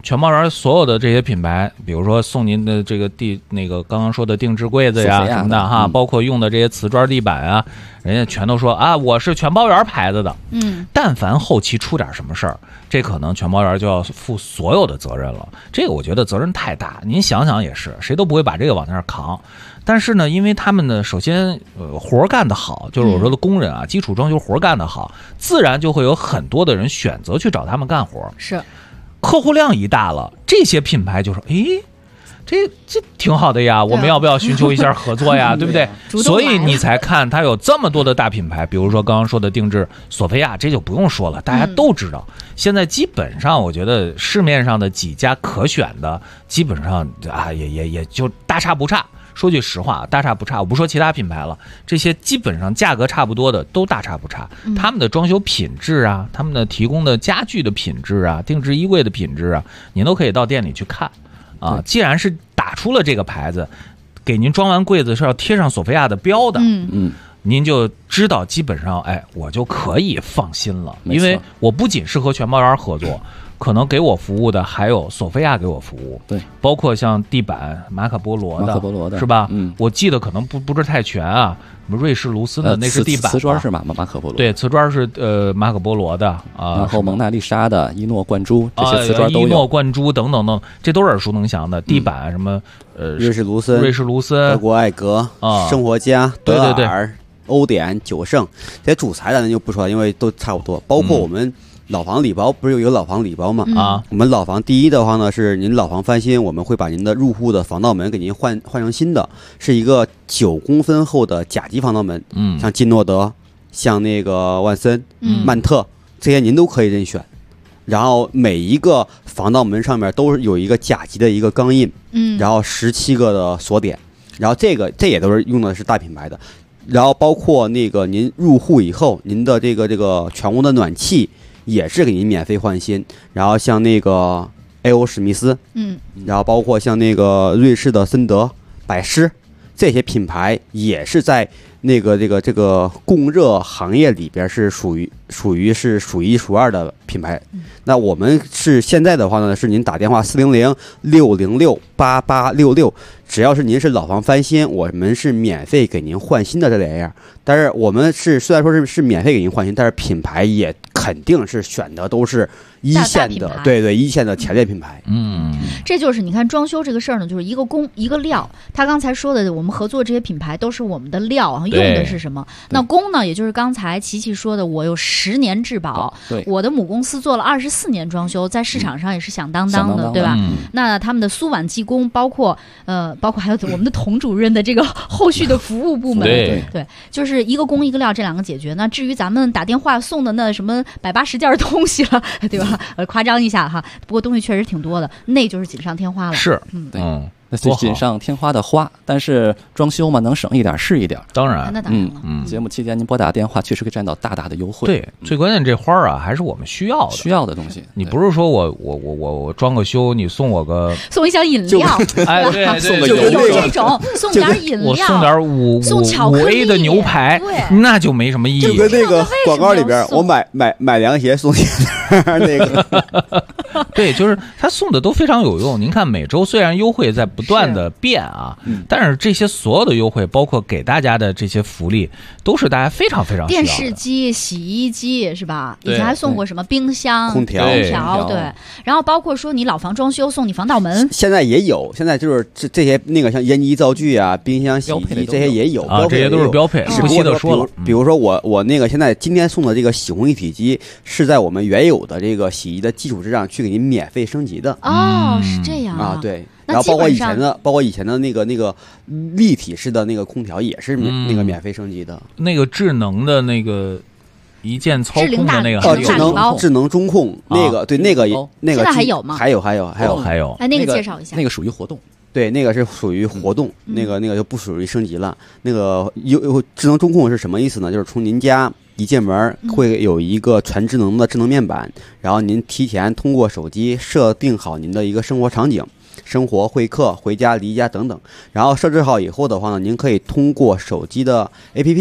全包园所有的这些品牌，比如说送您的这个刚刚说的定制柜子呀什么的哈，包括用的这些瓷砖地板啊，人家全都说啊，我是全包园牌子的。但凡后期出点什么事儿，这可能全包园就要负所有的责任了。这个我觉得责任太大，您想想也是，谁都不会把这个往那儿扛。但是呢，因为他们呢，首先活干得好，就是我说的工人啊，基础装修活干得好，自然就会有很多的人选择去找他们干活。 是， 客户量一大了，这些品牌就说，诶，这挺好的呀，我们要不要寻求一下合作呀？对不对？所以你才看它有这么多的大品牌，比如说刚刚说的定制索菲亚，这就不用说了，大家都知道。现在基本上，我觉得市面上的几家可选的，基本上啊，也就大差不差。说句实话，大差不差。我不说其他品牌了，这些基本上价格差不多的都大差不差。他们的装修品质啊，他们的提供的家具的品质啊，定制衣柜的品质啊，您都可以到店里去看啊。既然是打出了这个牌子，给您装完柜子是要贴上索菲亚的标的，您就知道基本上，哎，我就可以放心了，因为我不仅是和全包园合作。可能给我服务的还有索菲亚给我服务，对，包括像地板马可波罗的，是吧？我记得可能不是太全啊。什么瑞士卢森的那是地板， 瓷砖是马可波罗， 对，瓷砖是马可波罗的啊。 然后蒙娜丽莎的伊诺灌珠，这些瓷砖都有。 伊诺灌珠等等等，这都是耳熟能详的。地板什么瑞士卢森、 德国艾格生活家、德尔、欧典、九盛，这些主材咱就不说了，因为都差不多。包括我们。老房礼包不是有一个老房礼包吗？我们老房第一的话呢，是您老房翻新，我们会把您的入户的防盗门给您换成新的，是一个9公分厚的甲级防盗门。像金诺德、像那个万森、曼特这些您都可以任选。然后每一个防盗门上面都是有一个甲级的一个钢印，然后17个的锁点，然后这也都是用的是大品牌的。然后包括那个您入户以后，您的这个全屋的暖气。也是给您免费换新，然后像那个 A.O. 史密斯，然后包括像那个瑞士的森德、百诗这些品牌，也是在那个这个供热行业里边是属于数一数二的品牌。那我们是现在的话呢，是您打电话400-606-8866，只要是您是老房翻新，我们是免费给您换新的这2样。但是我们虽然说是免费给您换新，但是品牌也肯定是选的都是一线的，对一线的前列品牌。 这就是你看装修这个事儿呢，就是一个工一个料。他刚才说的，我们合作这些品牌都是我们的料啊，用的是什么？那工呢，也就是刚才琪琪说的，我有10年质保，我的母公司做了24年装修，在市场上也是响当当的，对吧？那他们的苏碗技工，包括还有我们的童主任的这个后续的服务部门，对，就是一个工一个料，这2个解决。那至于咱们打电话送的那什么180件东西了，对吧？夸张一下哈，不过东西确实挺多的，那就是锦上添花了。 是， 那是锦上添花的花，但是装修嘛，能省一点是一点。 当然， 那当然了。 节目期间您拨打电话，确实可以占到大大的优惠。 对，最关键这花啊，还是我们需要的东西。 你不是说我装个修，你送我一箱饮料， 哎，对， 送个有这种送点饮料， 我送点5A 的牛排，那就没什么意义。 就跟那个广告里边，我买凉鞋送鞋那个。 对，就是他送的都非常有用。您看，每周虽然优惠在不断的变啊，但是这些所有的优惠，包括给大家的这些福利，都是大家非常非常需要的。 电视机、洗衣机是吧？以前还送过什么冰箱、 空调， 对。然后包括说你老房装修送你防盗门， 现在也有，现在就是这些那个像烟机灶具啊、冰箱、洗衣机这些也有， 这些都是标配。不惜的说了， 比如说我那个现在今天送的这个洗烘一体机，是在我们原有的这个洗衣的基础之上去给您免费升级的。 是这样啊，对。然后包括以前的那个立体式的那个空调也是那个免费升级的。 那个智能的那个一键操控的那个智能中控那个，对，那个现在还有吗？ 还有。 哎，那个介绍一下。 那个属于活动。 对，那个是属于活动，那个就不属于升级了。那个智能中控是什么意思呢？就是从您家一进门会有一个全智能的智能面板，然后您提前通过手机设定好您的一个生活场景，生活、会客、回家、离家等等，然后设置好以后的话呢，您可以通过手机的 APP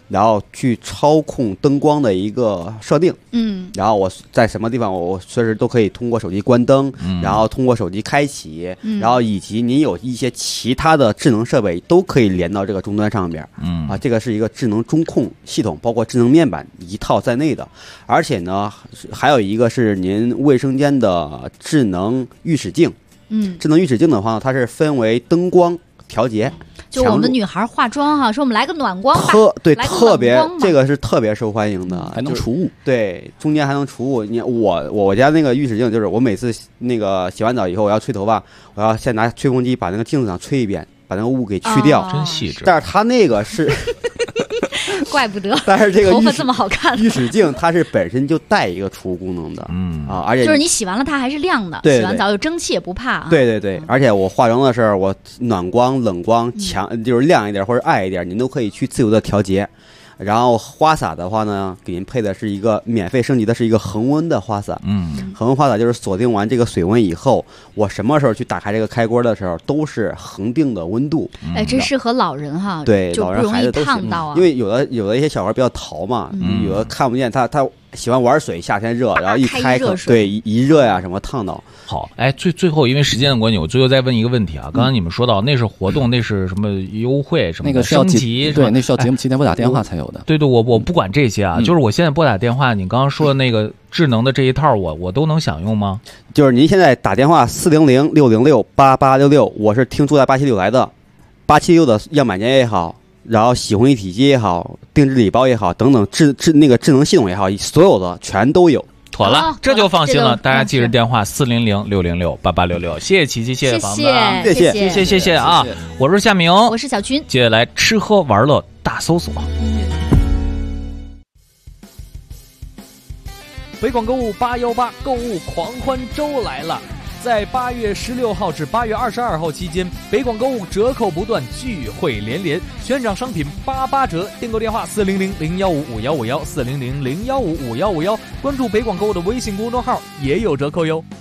然后去操控灯光的一个设定，然后我在什么地方我随时都可以通过手机关灯，然后通过手机开启，然后以及你有一些其他的智能设备都可以连到这个终端上边，这个是一个智能中控系统，包括智能面板一套在内的，而且呢还有一个是您卫生间的智能浴室镜，智能浴室镜的话它是分为灯光调节。 就我们女孩化妆哈，说我们来个暖光吧， 特别这个是特别受欢迎的， 还能除雾， 对，中间还能除雾。你我家那个浴室镜就是我每次那个洗完澡以后我要吹头发，我要先拿吹风机把那个镜子上吹一遍，把那个雾给去掉， 真细致。 但是它那个是。 怪不得， 但是这个头发这么好看。 浴室镜它是本身就带一个除雾功能的，而且就是你洗完了它还是亮的， 对， 洗完澡有蒸汽也不怕。 对，而且我化妆的时候，我暖光、冷光、强就是亮一点或者暗一点，您都可以去自由的调节。然后花洒的话呢，给您配的是一个免费升级的是一个恒温的花洒，恒温花洒就是锁定完这个水温以后，我什么时候去打开这个开关的时候都是恒定的温度。 这适合老人哈， 对， 就不容易烫到啊。 因为有的一些小孩比较淘嘛，有的看不见他喜欢玩水，夏天热，然后一开口，对，一热呀什么烫到。 好，最后因为时间的关系，我最后再问一个问题啊。刚刚你们说到那是活动，那是什么优惠什么的升级， 对，那需要节目期间拨打电话才有的。 对，我不管这些啊，就是我现在拨打电话，你刚刚说的那个智能的这一套，我都能享用吗？ 就是您现在打电话400-606-8866，我是听住在876来的，876的样板间也好。然后洗烘一体机也好，定制礼包也好，等等那个智能系统也好，所有的全都有。 妥了，这就放心了。大家记着电话400-606-8866。谢谢琪琪，谢谢房子，谢谢啊！我是夏明， 我是小军。 接下来吃喝玩乐大搜索。 北广购物818购物狂欢周来了。在8月16号至8月22号期间，北广购物折扣不断，聚会连连，全场商品88折。订购电话400-015-5151 400-015-5151，关注北广购物的微信公众号也有折扣哟。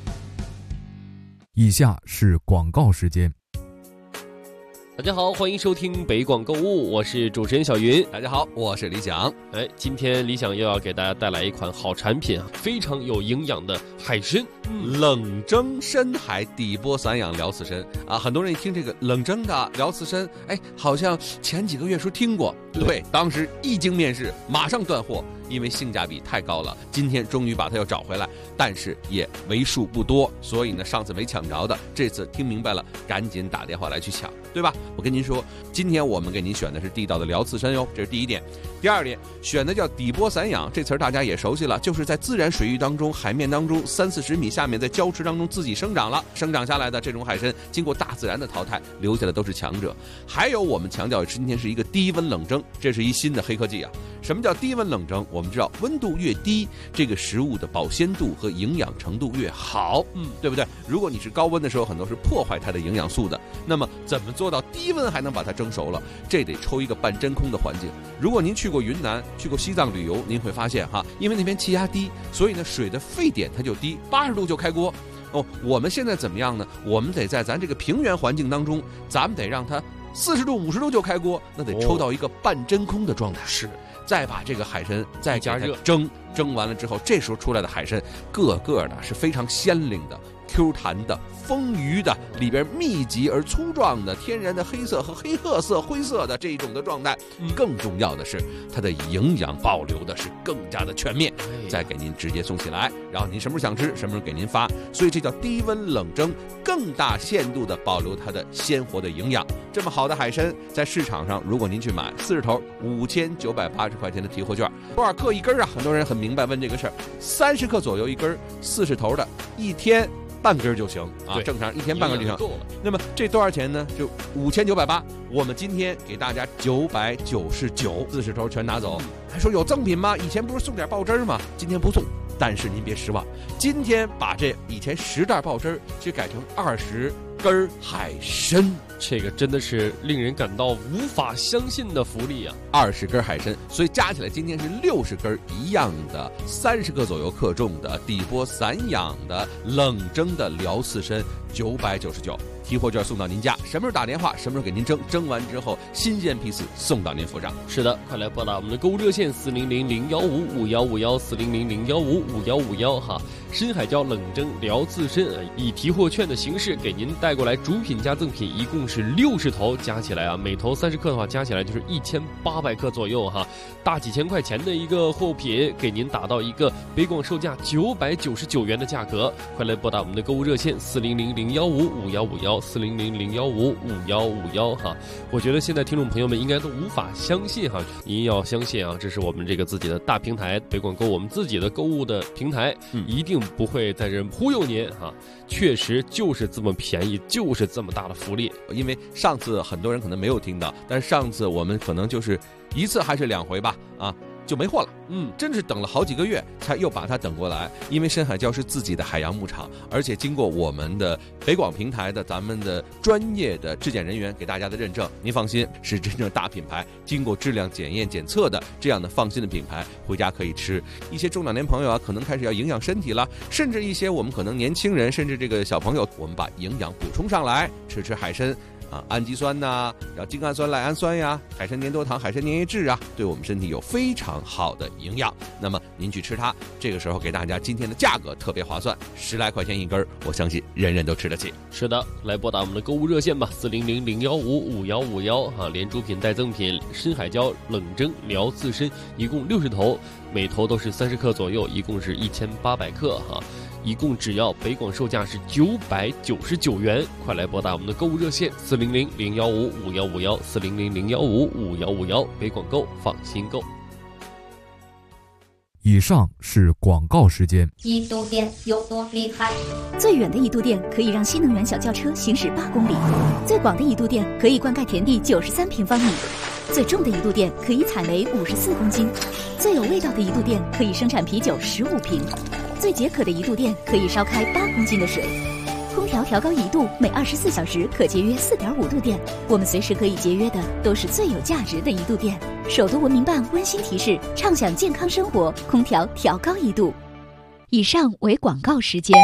以下是广告时间。 大家好，欢迎收听北广购物，我是主持人小云。 大家好，我是李想。 今天李想又要给大家带来一款好产品啊，非常有营养的海参， 冷蒸深海底波散养辽刺参啊。很多人一听这个冷蒸的辽刺参，好像前几个月说听过，对，当时一经面世，马上断货。因为性价比太高了，今天终于把它又找回来，但是也为数不多，所以呢，上次没抢着的，这次听明白了，赶紧打电话来去抢，对吧？我跟您说，今天我们给您选的是地道的辽刺参哟，这是第一点。第二点，选的叫底波散养，这词儿大家也熟悉了，就是在自然水域当中、海面当中30-40米下面，在礁池当中自己生长下来的这种海参，经过大自然的淘汰，留下的都是强者。还有我们强调今天是一个低温冷蒸，这是一新的黑科技啊。什么叫低温冷蒸？我们知道温度越低，这个食物的保鲜度和营养程度越好，对不对？如果你是高温的时候，很多是破坏它的营养素的。那么怎么做到低温还能把它蒸熟了？这得抽一个半真空的环境。如果您去过云南、去过西藏旅游，您会发现哈，因为那边气压低，所以呢水的沸点它就低，80度就开锅。我们现在怎么样呢？我们得在咱这个平原环境当中，咱们得让它40度、50度就开锅，那得抽到一个半真空的状态。是。再把这个海参再加热蒸完了之后，这时候出来的海参个个的是非常鲜灵的、Q 弹的、丰腴的，里边密集而粗壮的天然的黑色和黑褐色、灰色的这种的状态。更重要的是，它的营养保留的是更加的全面，再给您直接送起来，然后您什么时候想吃，什么时候给您发。所以这叫低温冷蒸，更大限度的保留它的鲜活的营养。这么好的海参，在市场上，如果您去买40头5980块钱的提货券，多少克一根啊？很多人很明白问这个事儿，30克左右一根，40头的，一天半根就行啊，正常一天半根就行。那么这多少钱呢？就5980，我们今天给大家999，40头全拿走。还说有赠品吗？以前不是送点爆汁吗？今天不送，但是您别失望，今天把这以前10袋爆汁去改成20根海参， 这个真的是令人感到无法相信的福利啊 ！20根海参，所以加起来今天是60根一样的，30克左右克重的底波散养的冷蒸的辽刺参，999。 提货券送到您家，什么时候打电话，什么时候给您蒸，蒸完之后新鲜批次送到您府上。 是的，快来拨打我们的购物热线400-015-5151，400-015-5151哈。深海椒冷蒸聊自身，以提货券的形式给您带过来主品加赠品，一共是60头，加起来啊，每头30克的话，加起来就是1800克左右哈，大几千块钱的一个货品，给您打到一个北广售价999元的价格。快来拨打我们的购物热线400-015-5151，400-015-5151哈。我觉得现在听众朋友们应该都无法相信哈，您要相信啊，这是我们这个自己的大平台北广购，我们自己的购物的平台，一定不会在这忽悠您哈，确实就是这么便宜，就是这么大的福利。 因为上次很多人可能没有听到，但是上次我们可能就是1次还是2回吧，就没货了。真是等了好几个月才又把它等过来。因为深海礁是自己的海洋牧场，而且经过我们的北广平台的咱们的专业的质检人员给大家的认证，您放心，是真正大品牌，经过质量检验检测的这样的放心的品牌，回家可以吃。一些中老年朋友啊，可能开始要营养身体了，甚至一些我们可能年轻人，甚至这个小朋友，我们把营养补充上来，吃海参。氨基酸呐，然后精氨酸、赖氨酸呀，海参粘多糖、海参粘液质啊，对我们身体有非常好的营养。那么您去吃它，这个时候给大家今天的价格特别划算，10来块钱一根，我相信人人都吃得起。 是的，来拨打我们的购物热线吧，400-015-5151哈，连主品带赠品，深海椒冷蒸聊自身，一共60头，每头都是30克左右，一共是1800克哈。一共只要北广售价是999元，快来拨打我们的购物热线400-015-5151，400-015-5151，北广购，放心购。 以上是广告时间。 一度电有多厉害？ 最远的一度电可以让新能源小轿车行驶8公里，最广的一度电可以灌溉田地93平方米，最重的一度电可以采煤54公斤，最有味道的一度电可以生产啤酒15瓶。最解渴的一度电可以烧开8公斤的水，空调调高1度，每24小时可节约4.5度电。我们随时可以节约的都是最有价值的一度电。首都文明办温馨提示：畅享健康生活，空调调高1度。以上为广告时间。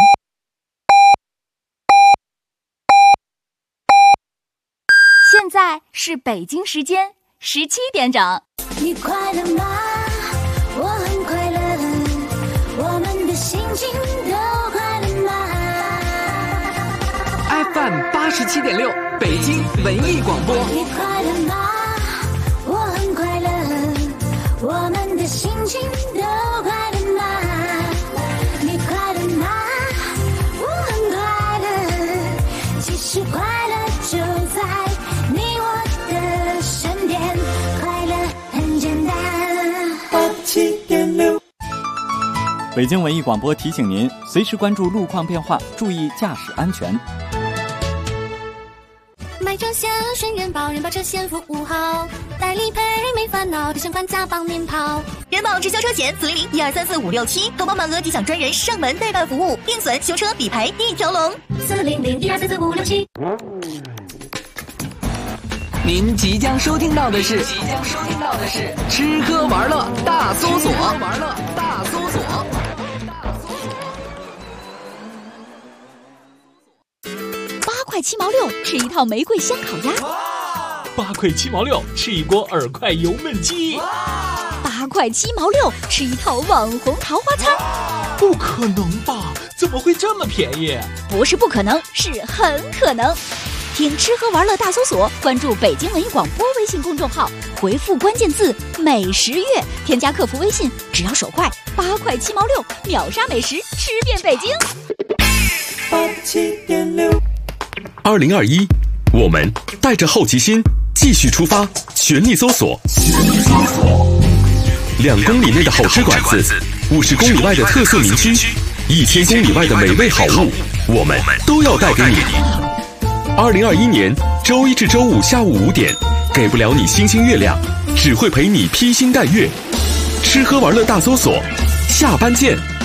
现在是北京时间17点整。 你快乐吗？我很快乐。我们的心情都快乐吗 ？FM 87.6，北京文艺广播。 你快乐吗？我很快乐。我们的心情都快乐吗？你快乐吗？我很快乐。其实快乐就在你我的身边，快乐很简单。87.6。 北京文艺广播提醒您，随时关注路况变化，注意驾驶安全。 买车险选人保，人保车险服务好，代理赔没烦恼，提前还价帮您跑。 人保直销车险400-1234567，投保满额即享专人上门代办服务，定损、修车、理赔一条龙。 400-1234567。 您即将收听到的是吃喝玩乐大搜索。 8块7毛6，吃一套玫瑰香烤鸭。 8块7毛6，吃一锅耳快油焖鸡。 8块7毛6，吃一套网红桃花餐。 不可能吧？怎么会这么便宜？ 不是不可能，是很可能。听吃喝玩乐大搜索，关注北京文艺广播微信公众号，回复关键字美食月，添加客服微信，只要手快，8块7毛6，秒杀美食，吃遍北京。 87.6。2021，我们带着好奇心继续出发，全力搜索。2公里内的好吃馆子，50公里外的特色名区，1000公里外的美味好物，我们都要带给你。2021年周1至周5下午5点，给不了你星星月亮，只会陪你披星戴月。吃喝玩乐大搜索，下班见。